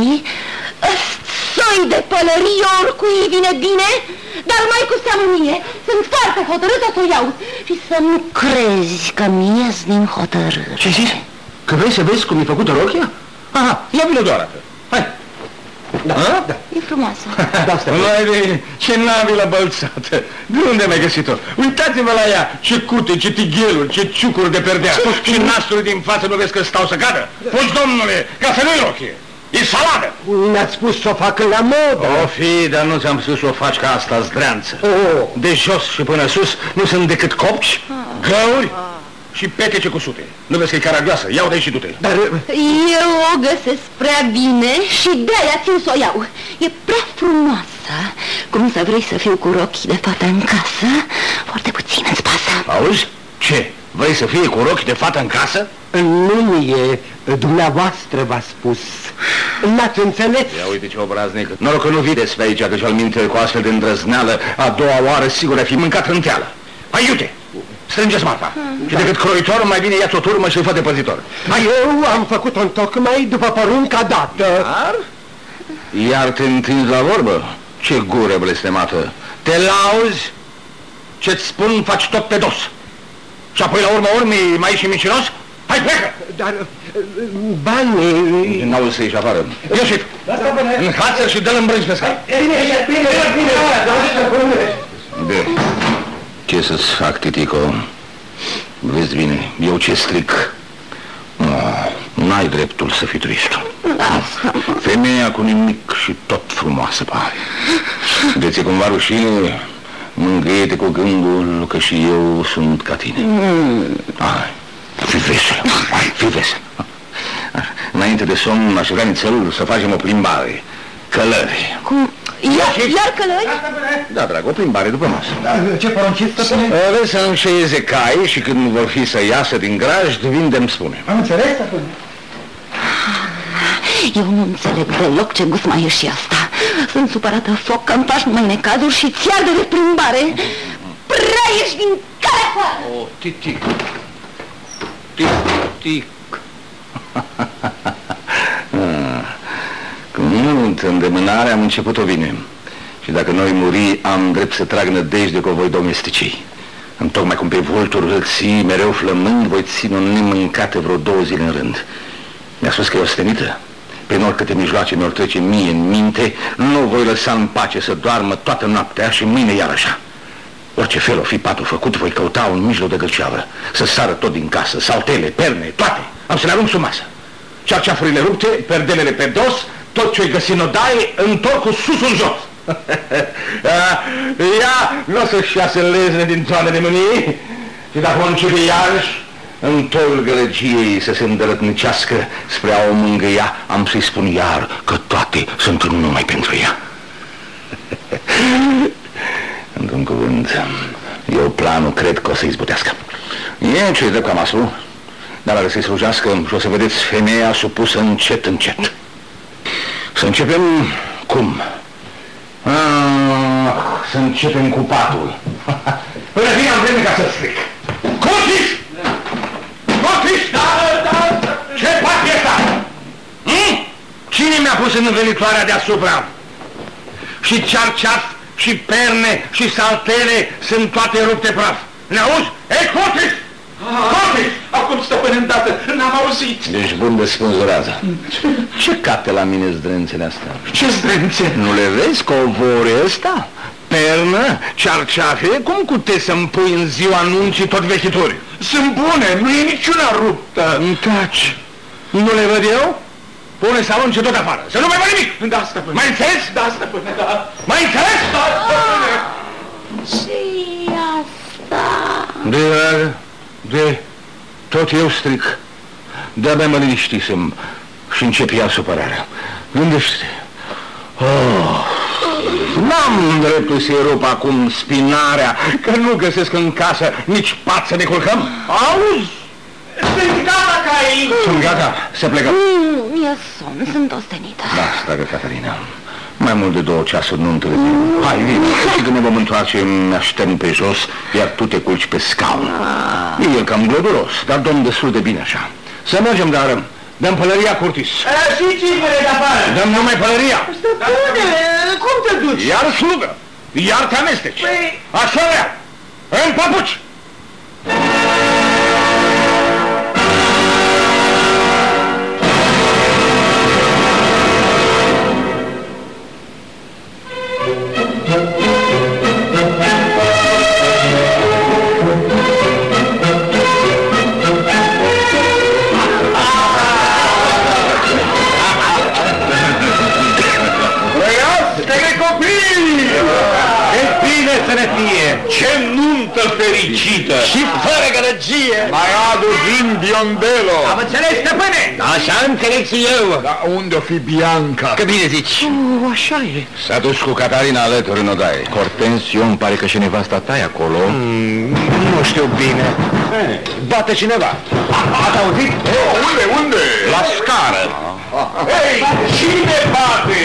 Soi de pălărie oricui vine bine, dar mai cu seamă mie. Sunt foarte hotărâtă să o iau. Și să nu crezi că mi-ies din hotărâre. Ce zici? Că vrei să vezi cum e făcută rochia? Aha, ia vină doar arată. Hai. Da. E frumoasă. Mai bine, ce nabilă bălțată. De unde mi-ai găsit-o? Uitați-vă la ea, ce cute, ce tigheluri, ce ciucuri de perdea. Și nasul din față nu vezi că stau să cadă? Fugi, domnule, ca să nu-i rochie. E saladă! Mi-ați spus să o fac la modă. O fi, dar nu ți-am spus să o faci ca asta zdreanță. De jos și până sus nu sunt decât copci, găuri și petece cu sute. Nu vezi că e caragioasă? Ia-o de aici și du-te. Dar... Eu o găsesc prea bine și de-aia țin să o iau. E prea frumoasă. Cum să vrei să fiu cu rochii de fată în casă, foarte puțin îți pasă. Auzi? Ce? Vrei să fie cu rochi de fată în casă? Nu mie, dumneavoastră v-a spus. N-ați înțeles? Ia uite ce obraznic. Noroc că nu vedeți pe aici, că și-al minte cu astfel de îndrăzneală, a doua oară sigur ar fi mâncat înteală. Hai, iute! Strângeți marfa. Și decât croitor, mai bine ia-ți o turmă și-l fă de păzitor. Eu am făcut-o întocmai după porunca dată. Iar te întinzi la vorbă? Ce gură blestemată! Te lauzi? Ce-ți spun faci tot pe dos. Și apoi la urma urmii mai și mincinos? Hai, plecă! Dar banii... N-auzi să ieși afară. Iosif, înhață și dă-l în brânci pe scar. Bine. Ce să-ți fac, titico? Vezi bine, eu ce stric? N-ai dreptul să fii trist. Femeia cu nimic și tot frumoasă pare. De-ți-e cumva rușine? Mângâie-te cu gândul că și eu sunt ca tine. Hai, fii vesel, fii vesel. Înainte de somn aș vrea nițel să facem o plimbare. Călări. Cum? Iar călări? Da, drag, o plimbare după masă. Ce porunciți, stăpâne? Vreți să înșeieze cai și când vor fi să iasă din grajd, vin de-mi spune. Am înțeles, stăpâne? Eu nu înțeleg deloc ce gust mai e și asta. Sunt supărată foc că îmi faci numai necazuri și ți arde de plimbare. Prea ești din care afară! O, titic. Tic. Cu multă îndemânare am început-o bine. Și dacă noi muri, am drept să trag nădejde că o voi domestici. Întocmai cum pe vulturi îl ții, mereu flămând, voi ține-o nemâncată vreo 2 zile în rând. Mi-a spus că e ostenită. Prin oricâte mijloace mi-or trece mie în minte, nu voi lăsa în pace să doarmă toată noaptea și mâine iar așa. Orice fel o fi patul făcut, voi căuta un mijloc de gălceavă, să sară tot din casă, saltele, perne, toate. Am să le arunc sub masă. Cearceafurile rupte, perdelele pe dos, tot ce-i găsi în odaie, întorc cu sus în jos. Ea nu o să-și iasă lezne din toanele mâinii și dacă o începe iarăși, în tolul gălăgiei să se îndărătnicească spre a o mângâia, am să-i spun iar că toate sunt numai pentru ea. Într-un cuvânt, eu planul cred că o să-i zbutească. E ce-i dă cam asul, dar are să-i slujească și o să vedeți femeia supusă încet, încet. Să începem cum? Să începem cu patul. Până vine am vreme ca să stric. Curtis! Curtis! Da! Ce pat e ăsta? Cine mi-a pus în învelitoarea deasupra? Și cearceaf, și perne, și saltele sunt toate rupte praf. Ne-auzi? Ei, Curtis! Curtis! Acum, stăpâne, îndată, n-am auzit. Ești bun de spânzurată. Ce cate la mine zdrențele astea? Ce zdrențe? Nu le vezi covore ăsta? Pernă, cearceafe, cum cute să-mi pui în ziua anunții tot vechituri? Sunt bune, nu e niciuna ruptă. Taci. Nu le văd eu? Pune să arunce tot afară, să nu mai văd nimic! Da, stăpâne. Mai înțeles? Da, stăpâne, da. Mai înțeles? Da, stăpâne. Ce-i asta? De, tot eu stric. De-abia mă liniștisem și încep ea supărarea. Gândește-te. N-am dreptul să-i rup acum spinarea, că nu găsesc în casă nici pat să ne culcăm. Auzi? Sunt gata ca ei. Sunt gata, să plecăm. Mi-e somn, sunt ostenită. Da, dragă Caterina. Mai mult de 2 ceasuri nu întâlnim. Hai, vine. Și când ne vom întoarce, ne așteptăm pe jos, iar tu te culci pe scaun. E el cam gloduros, dar domn destul de bine așa. Să mergem, dar dăm pălăria, Curtis. Și cifre de afară. Dăm numai pălăria. Stăpâne, cum te duci? Iar slugă, iar te amesteci. Așa vrea. În papuci. Ce nuntă fericită! Și fără gălăgie. Mai adu vin Biondello! Am înțeles, stăpâne! Așa înțeleg și eu. Dar unde-o fi Bianca? Că bine zici. Așa e. S-a dus cu Catarina alături în odaie. Hortensio, îmi pare că și nevasta ta e acolo. Nu știu bine. Bate cineva. Ați auzit? Unde? La scară. Hei, cine bate?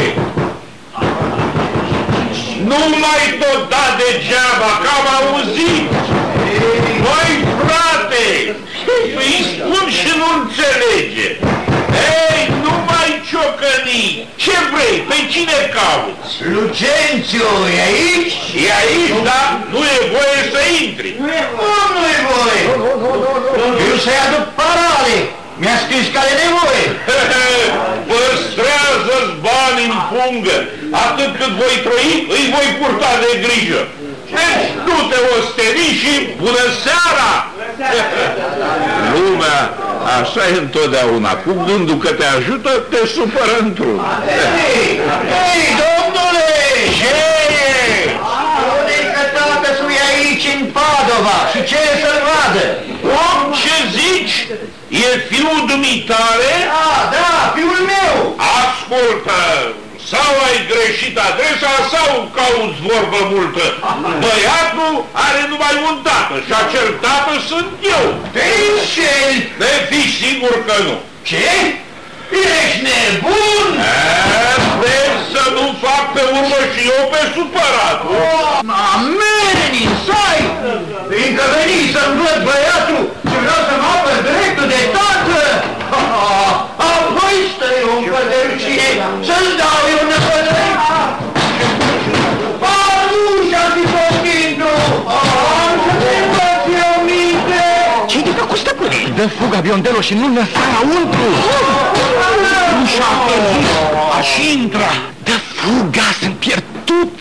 Nu mai tot da degeaba, că am auzit. Măi, frate, îi spun și nu înțelege. Ei, nu mai ciocăni. Ce vrei? Pe cine cauți? Lucențiu, e aici? E aici, dar nu e voie să intri. Cum nu e voie? Eu să-i aduc parale. Mi-a scris care de voie. Păstrează-ți bani în pungă. Atât cât voi trăi, îi voi purta de grijă. Deci nu te osteni și bună seara! Lumea, așa e întotdeauna. Cu gândul că te ajută, te supără într-un. Ei, domnule! Ce e? Spune că tată-sul e aici în Padova și ce e să-l vadă? Om, ce zici? E fiul dumitare? Da, fiul meu! Ascultă! Sau ai greșit adresa, sau cauți vorbă multă. Băiatul are numai un tată și acel tată sunt eu. Te înșeli! De fii sigur că nu. Ce? Ești nebun? Sper să nu fac pe urmă și eu pe supărat. Amenințai! Fiindcă veni să-mi văd băiatul și vreau să mă apăr dreptul de tată! Apoi stă-i un făr de rușine să-ți dau eu năpădări! Parușa și Costintru! Am să te învăț eu minte! Ce-i de cu stăpâne? Dă fuga, Biondelo, și nu lăsa la untru! Ușa a păzit, aș intra. Dă fuga, sunt pierdut!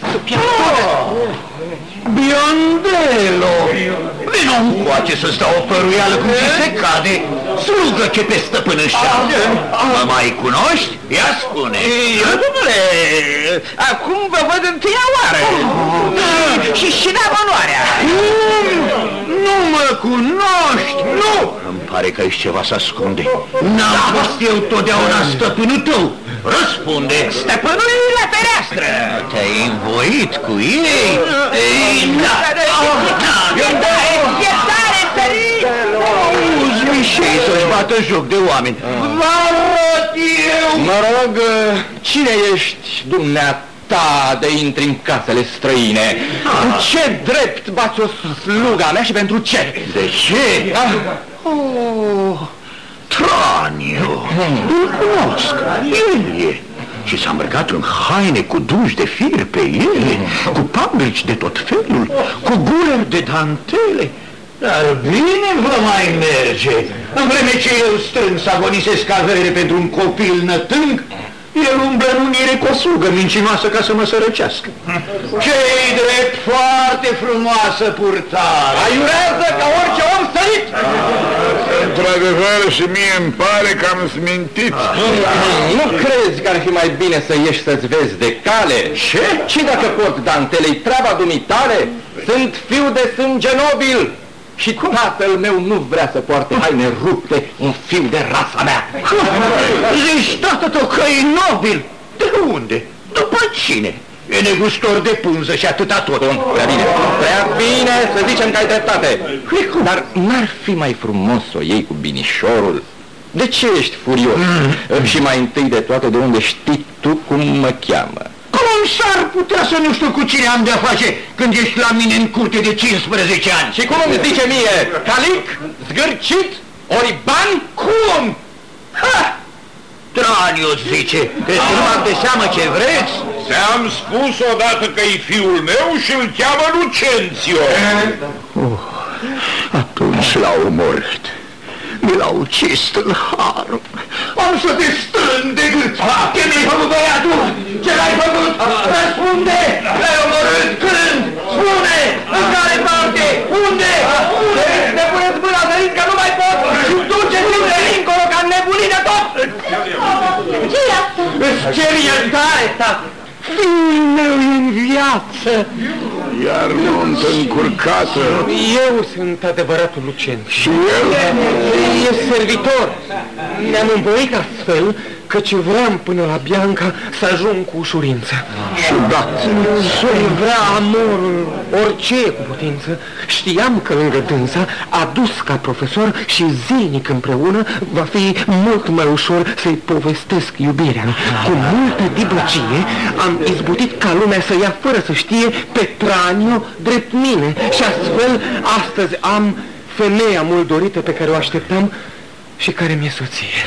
Biondelo! Vino încoace să-ți dau o păruială cum ți se cade, slugă ce pe stăpânești. Mă mai cunoști? Ia spune! Domnule, acum vă văd întâia oară. Și n-am onoarea. Nu mă cunoști! Nu! Îmi pare că aici ceva să ascunde. N-am fost eu totdeauna stăpânul tău. Răspunde! Stăpânul e la fereastră. Te-ai învoit cu ei? Ei, da! Iertare, sărit! Auzi-mi și ei să-și bată joc de oameni. Vă arăt eu! Mă rog, cine ești dumneata de intri în casele străine? Cu ce drept bați o sluga mea și pentru ce? De ce? Traniu! Îl cunosc! El e! Și s-a îmbrăcat în haine cu duși de fier pe ele, cu pabrici de tot felul, cu guleri de dantele. Dar bine vă mai merge! În vreme ce eu strâng să agonisesc avere pentru un copil nătâng, el umblă în unire cu o slugă mincinoasă ca să mă sărăcească. Ce-i drept, foarte frumoasă purtare! Aiurează ca orice om sărit! Într-adevăr, și mie îmi pare că am smintit. Nu crezi că ar fi mai bine să ieși să-ți vezi de cale? Ce? Și dacă port dantele-i treaba dumitale? Sunt fiu de sânge nobil și tatăl meu nu vrea să poarte haine rupte, un fiu de rasa mea. Zici, tată tău, că e nobil? De unde? După cine? E negustor de pânză și atâta tot. Prea bine să zicem că ai dreptate. Dar n-ar fi mai frumos să o iei cu binișorul? De ce ești furios? Și mai întâi de toate, de unde știi tu cum mă cheamă? Cum s-ar putea să nu știu cu cine am de-a face când ești la mine în curte de 15 ani? Și cum îmi zice mie? Calic? Zgârcit? Oriban? Cum? Ha! Traniu zice, că nu am de seamă ce vreți? Ți-am spus odată că-i fiul meu și îl cheamă Lucențio. Atunci l-au omorât. Mi l-au ucis tâlharul. Am să te strâng de gât. Ce mi-ai făcut, băiatul? Ce l-ai făcut? Răspunde! L-ai omorât când? Spune! În care parte? Unde? Unde? Ne puneți mâna să ridic că nu mai pot! Și duceți-le dincolo că am nebunit de tot! Ce-i asta? Îți cer iertare, tată! Fiul meu e în viață! Iar nuntă încurcată. Eu sunt adevăratul Lucen. Și el? E servitor. Ne-am învoit astfel căci vreau până la Bianca să ajung cu ușurință. Și dat. Să-i vrea amorul, orice e cu putință, Știam că lângă dânsa, adus ca profesor și zilnic împreună, va fi mult mai ușor să-i povestesc iubirea. Cu multă dibăcie am izbutit ca lumea să ia fără să știe Petranio drept mine și astfel astăzi am femeia mult dorită pe care o așteptam și care mi-e soție.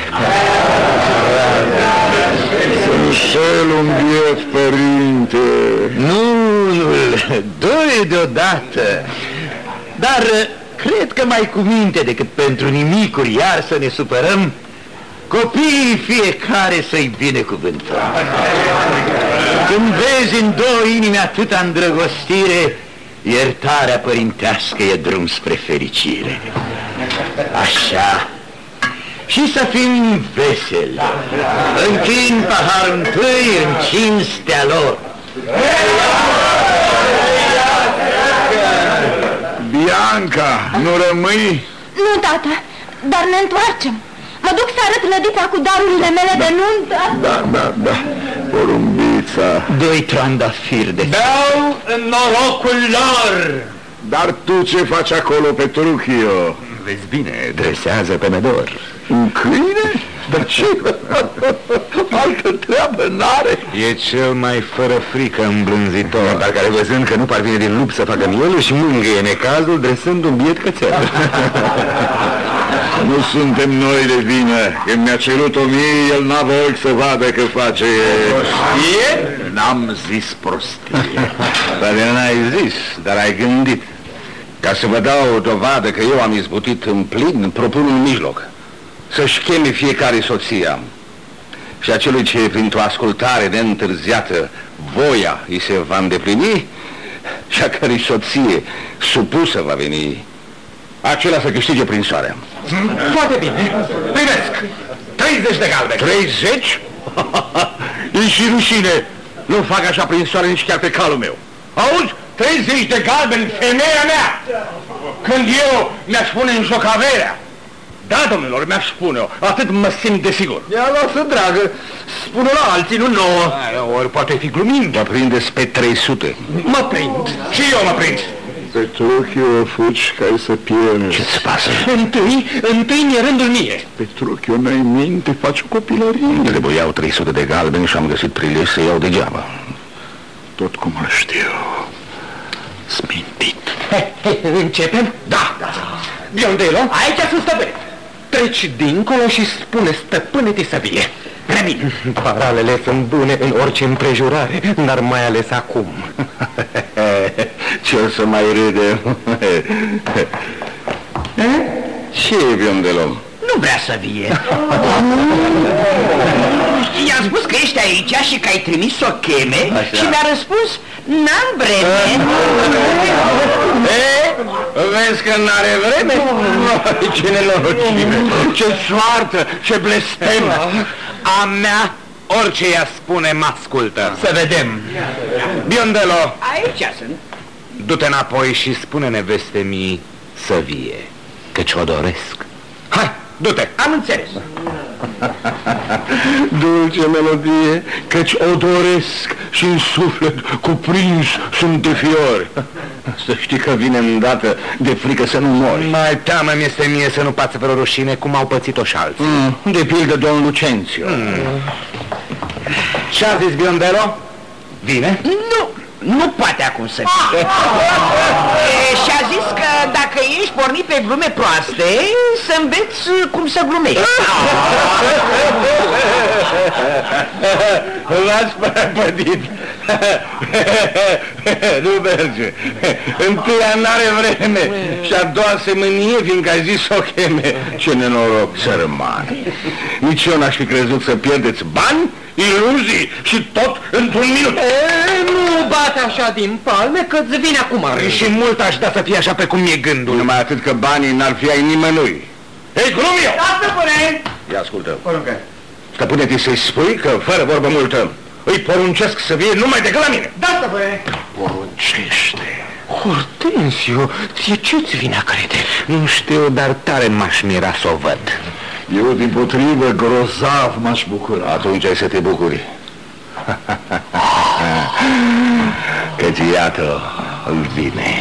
Să-l un biet, părinte. Nu, doi deodată. Dar cred că mai cu minte decât pentru nimicuri iar să ne supărăm. Copiii fiecare să-i binecuvântăm. Când vezi în două inimi atâta îndrăgostire, iertarea părintească e drum spre fericire. Așa. Și să fim veseli. Închin paharul întâi în cinstea lor. Bianca, nu rămâi? Nu, tată, dar ne întoarcem. Mă duc să arăt lădița cu darurile mele de nuntă. Da, porumbița. Doi trandafiri de... Beau în norocul lor! Dar tu ce faci acolo, Petruchio? Vezi bine, dresează pe medor. Un câine? Dar ce? Altă treabă n-are. E cel mai fără frică îmblânzitor, dar care văzând că nu parvine din lup să facă miel, și mângâie necazul dresând un biet cățel. Nu suntem noi de vină. Când mi-a cerut-o mie, el n-avea ochi să vadă că face... Prostie? N-am zis prostie. Dar n-ai zis, dar ai gândit. Ca să vă dau o dovadă că eu am izbutit în plin, propun un mijloc. Să-și cheme fiecare soția. Și acelui ce, printr-o ascultare neîntârziată, voia îi se va îndeplini, și a cărei soție supusă va veni, acela să câștige prinsoarea. Foarte bine. Privesc! 30 de galbeni. 30? E și rușine. Nu fac așa prinsoare nici chiar pe calul meu. Auzi? 30 de galbeni, femeia mea! Când eu mi-aș pune în joc averea. Da, domnilor, mi-aș spune-o. Atât mă simt de sigur. Ia lasă, dragă, spune la alții, nu nouă. Ori poate fi glumind. Mă prindeți pe 300. Mă prind. Și eu mă prind. Petruchio, fugi ca să pierzi. Ce-ți pasă? Întâi mi-e rândul mie. Petruchio, n-ai minte, faci o copilărie. Trebuiau 300 de galbeni și am găsit prilej să iau degeaba. Tot cum îl știu. Smintit. Începem? Da. Biondelo, aici sunt stăpânit. Treci dincolo și spune stăpâne-te să vie. Bine. Paralele sunt bune în orice împrejurare, dar mai ales acum. Ce o să mai râde? Ce e, Biondelo? Nu vrea să vie. I-am spus că ești aici și că ai trimis să o cheme. Așa. Și mi-a răspuns, n-am vreme. Vezi că n-are vreme? Ce nenorocire, ce soartă, ce blestem. A mea, orice ea spune, mă ascultă. Să vedem. Biondelo, Aici sunt. du-te înapoi și spune neveste-mii să vie, căci o doresc. Hai, du-te. Am înțeles. Dulce melodie, căci o doresc și în suflet cuprins sunt de fiori. Să știi că vine îndată de frică să nu mori. Mai teamă-mi este mie să nu pață vreo rușine cum au pățit-o și alții. De pildă domnul Lucențiu. Ce-a zis Biondelo? Vine? Nu poate acum să fie. Și-a zis că dacă ești pornit pe glume proaste, să înveți cum să glumești. L-ați pădit. Nu merge. Întâia n-are vreme și a doua se mânie, fiindcă ai zis să o cheme. Ce nenoroc, sărmani. Nici eu n-aș fi crezut să pierdeți bani, iluzii și tot într-un minut. Nu bate așa din palme, că-ți vine acum. Și mult aș da să fie așa pe cum e gândul. Numai atât că banii n-ar fi ai nimănui. Ei, glumio! Da, stăpâne! Ia ascultă. Stăpâne-ti să-i spui că, fără vorbă multă, îi poruncesc să vie numai decât la mine. Da, stăpâne! Poruncește. Hortensio, ție ce-ți vine a crede? Nu știu, dar tare m-aș mira să o văd. Eu, dimpotrivă, grozav m-aș bucura. Atunci ai să te bucuri. Căci iată, îl vine.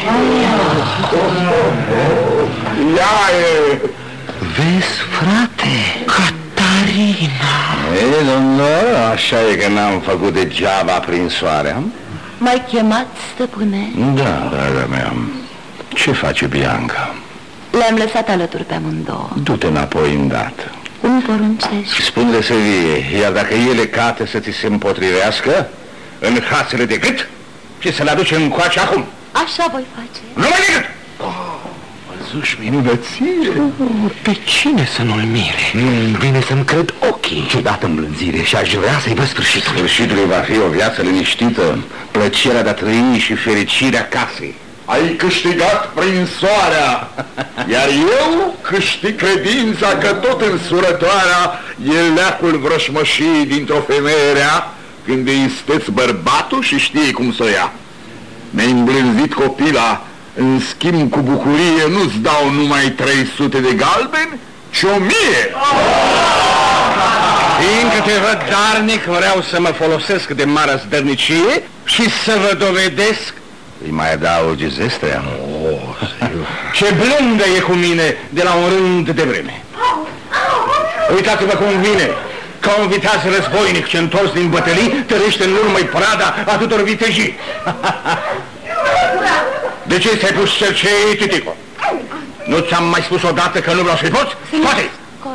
Ia e! Vezi, frate, Catarina. Ei, domnul, așa e că n-am făcut degeaba prinsoarea. M-ai chemat, stăpâne? Da, draga mea. Ce face Bianca? Le-am lăsat alături pe amândouă. Du-te înapoi îndată. Îmi poruncești? Spune să vie, iar dacă ele cate să ți se împotrivească, în hațele de gât și să le aduce încoace acum. Așa voi face. Nu mai decât! Văzuși minunăție! Pe cine să nu-l mire? Nu-mi vine să-mi cred ochii. Ciudată îmblânzire și aș vrea să-i văd sfârșitul. Sfârșitul va fi o viață liniștită, plăcerea de a trăi și fericirea casei. Ai câștigat prinsoarea, iar eu câștig credința că tot însurătoarea e leacul vrășmășii dintr-o femeie rea, când îi isteți bărbatul și știe cum să o ia. Mi-ai îmblânzit copila, în schimb cu bucurie nu-ți dau numai 300 de galbeni, ci 1000. Fiindcă te văd darnic, vreau să mă folosesc de marea zdărnicie și să vă dovedesc. Îi mai adaugi zestrea? Ce blândă e cu mine de la un rând de vreme. Uitați-vă cum vine, ca un viteaz războinic ce întors din bătălii tărește în urmă-i prada atâtor vitejii. De ce ți-ai pus cercei, titico? Nu ți-am mai spus odată că nu vreau să-i poți? Scoate-i!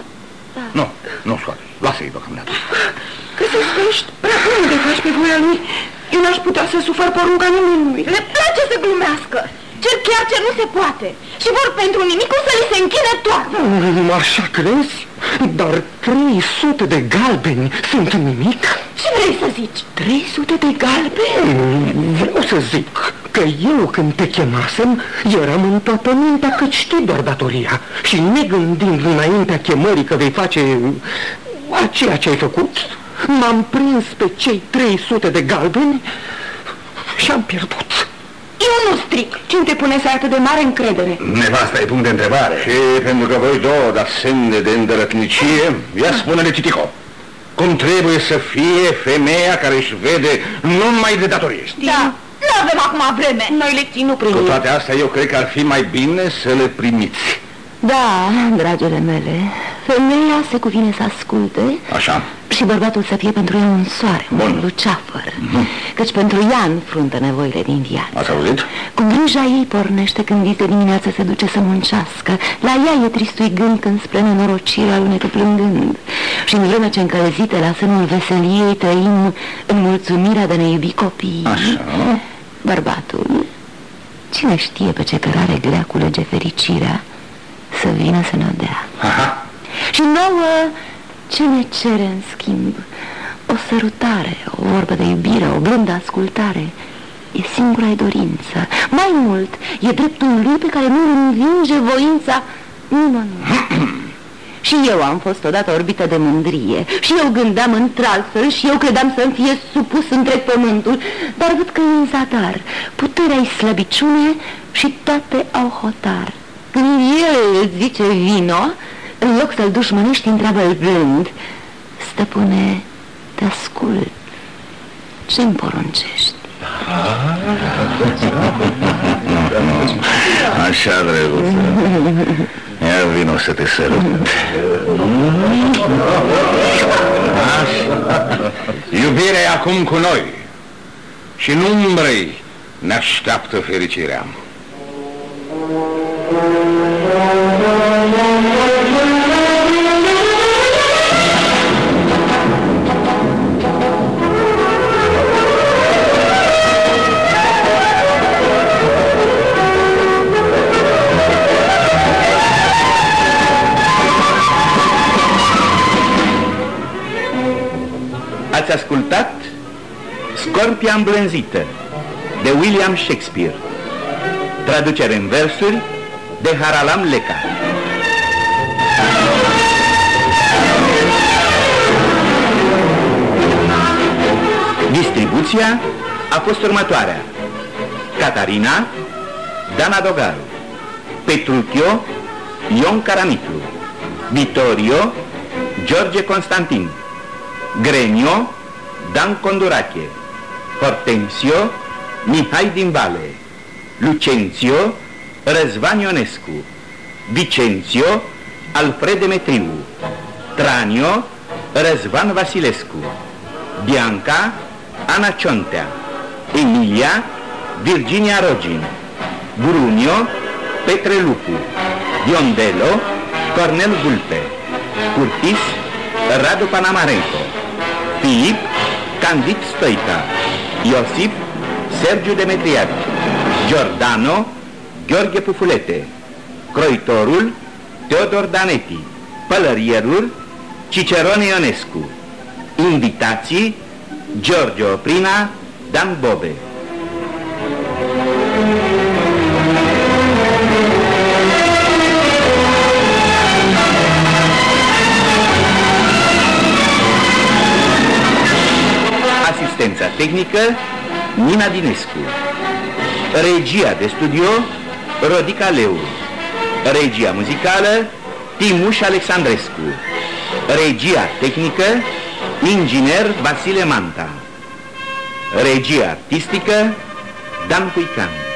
Nu scoate, lasă-i deocamdată. Că se sfârșești prea bun de faci pe voia lui. Eu n-aș putea să sufăr porunca nimănui. Le place să glumească. Cer chiar ce nu se poate. Și vor pentru nimicul să li se închine toate. Așa crezi? Dar 300 de galbeni sunt nimic? Ce vrei să zici? 300 de galbeni? Vreau să zic că eu când te chemasem eram în toată mintea că știi doar datoria. Și negândind înaintea chemării că vei face ceea ce ai făcut, m-am prins pe cei 300 de galbeni și am pierdut. Eu nu stric. Cine te pune să ai atât de mare încredere? Nevasta e punct de întrebare. Și pentru că voi două dați semne de îndărătnicie, ia spune-le, titico, cum trebuie să fie femeia care își vede numai de datorie. Da, nu avem acum vreme. Noi lecții nu primim. Cu toate astea, eu cred că ar fi mai bine să le primiți. Da, dragele mele, femeia se cuvine să asculte. Așa. Și bărbatul să fie pentru ea un soare, un luceafăr. Căci pentru ea înfruntă nevoile din viață. Ați auzit? Cu grija ei pornește când zi de dimineață se duce să muncească. La ea e tristui gând când spre nenorocire alunecă plângând. Și în vreme ce încălzite la sânul veseliei trăim în mulțumirea de ne iubi copiii. Așa. Bărbatul, cine știe pe ce cărare grea culege fericirea, să vină să ne-o dea. Aha. Și nouă, ce ne cere în schimb? O sărutare, o vorbă de iubire, o blândă ascultare. E singura dorință. Mai mult, e dreptul lui pe care nu-l învinge voința nimănui. Și eu am fost odată orbită de mândrie. Și eu gândeam într-altfel. Și eu credeam să-mi fie supus întreg pământul. Dar văd că e în zadar. Puterea-i slăbiciune și toate au hotar. Când el îți zice vino, în loc să-l dușmănești, întreabă-l blând: stăpâne, te ascult, ce-mi poruncești? Așa, drăguță. Ia vino să te sărut. Iubirea e acum cu noi și în umbrei ne așteaptă fericirea. Ați ascultat Scorpia îmblânzită de William Shakespeare, traducere în versuri de Haralam Leca. Distribuția a fost următoarea: Catarina, Dana Dogaru, Petruchio, Ion Caramitru, Vittorio, George Constantin, Gremio, Dan Condurache, Hortensio, Mihai din Vale, Lucențio Răzvan Ionescu, Vicențio Alfred Demetriu, Tranio Răzvan Vasilescu, Bianca Ana Ciontea, Emilia Virginia Rogin, Brunio Petre Lupu, Biondello Cornel Vulpe, Curtis Radu Panamarenko, Filip Candid Stoica, Iosif Sergiu Demetriac, Giordano Gheorghe Pufulete, Croitorul Teodor Daneti, Pălărierul Cicerone Ionescu. Invitații George Oprina, Dan Bobe. Asistența tehnică Nina Dinescu. Regia de studio Rodica Leu. Regia muzicală Timuș Alexandrescu. Regia tehnică inginer Vasile Manta. Regia artistică Dan Puican.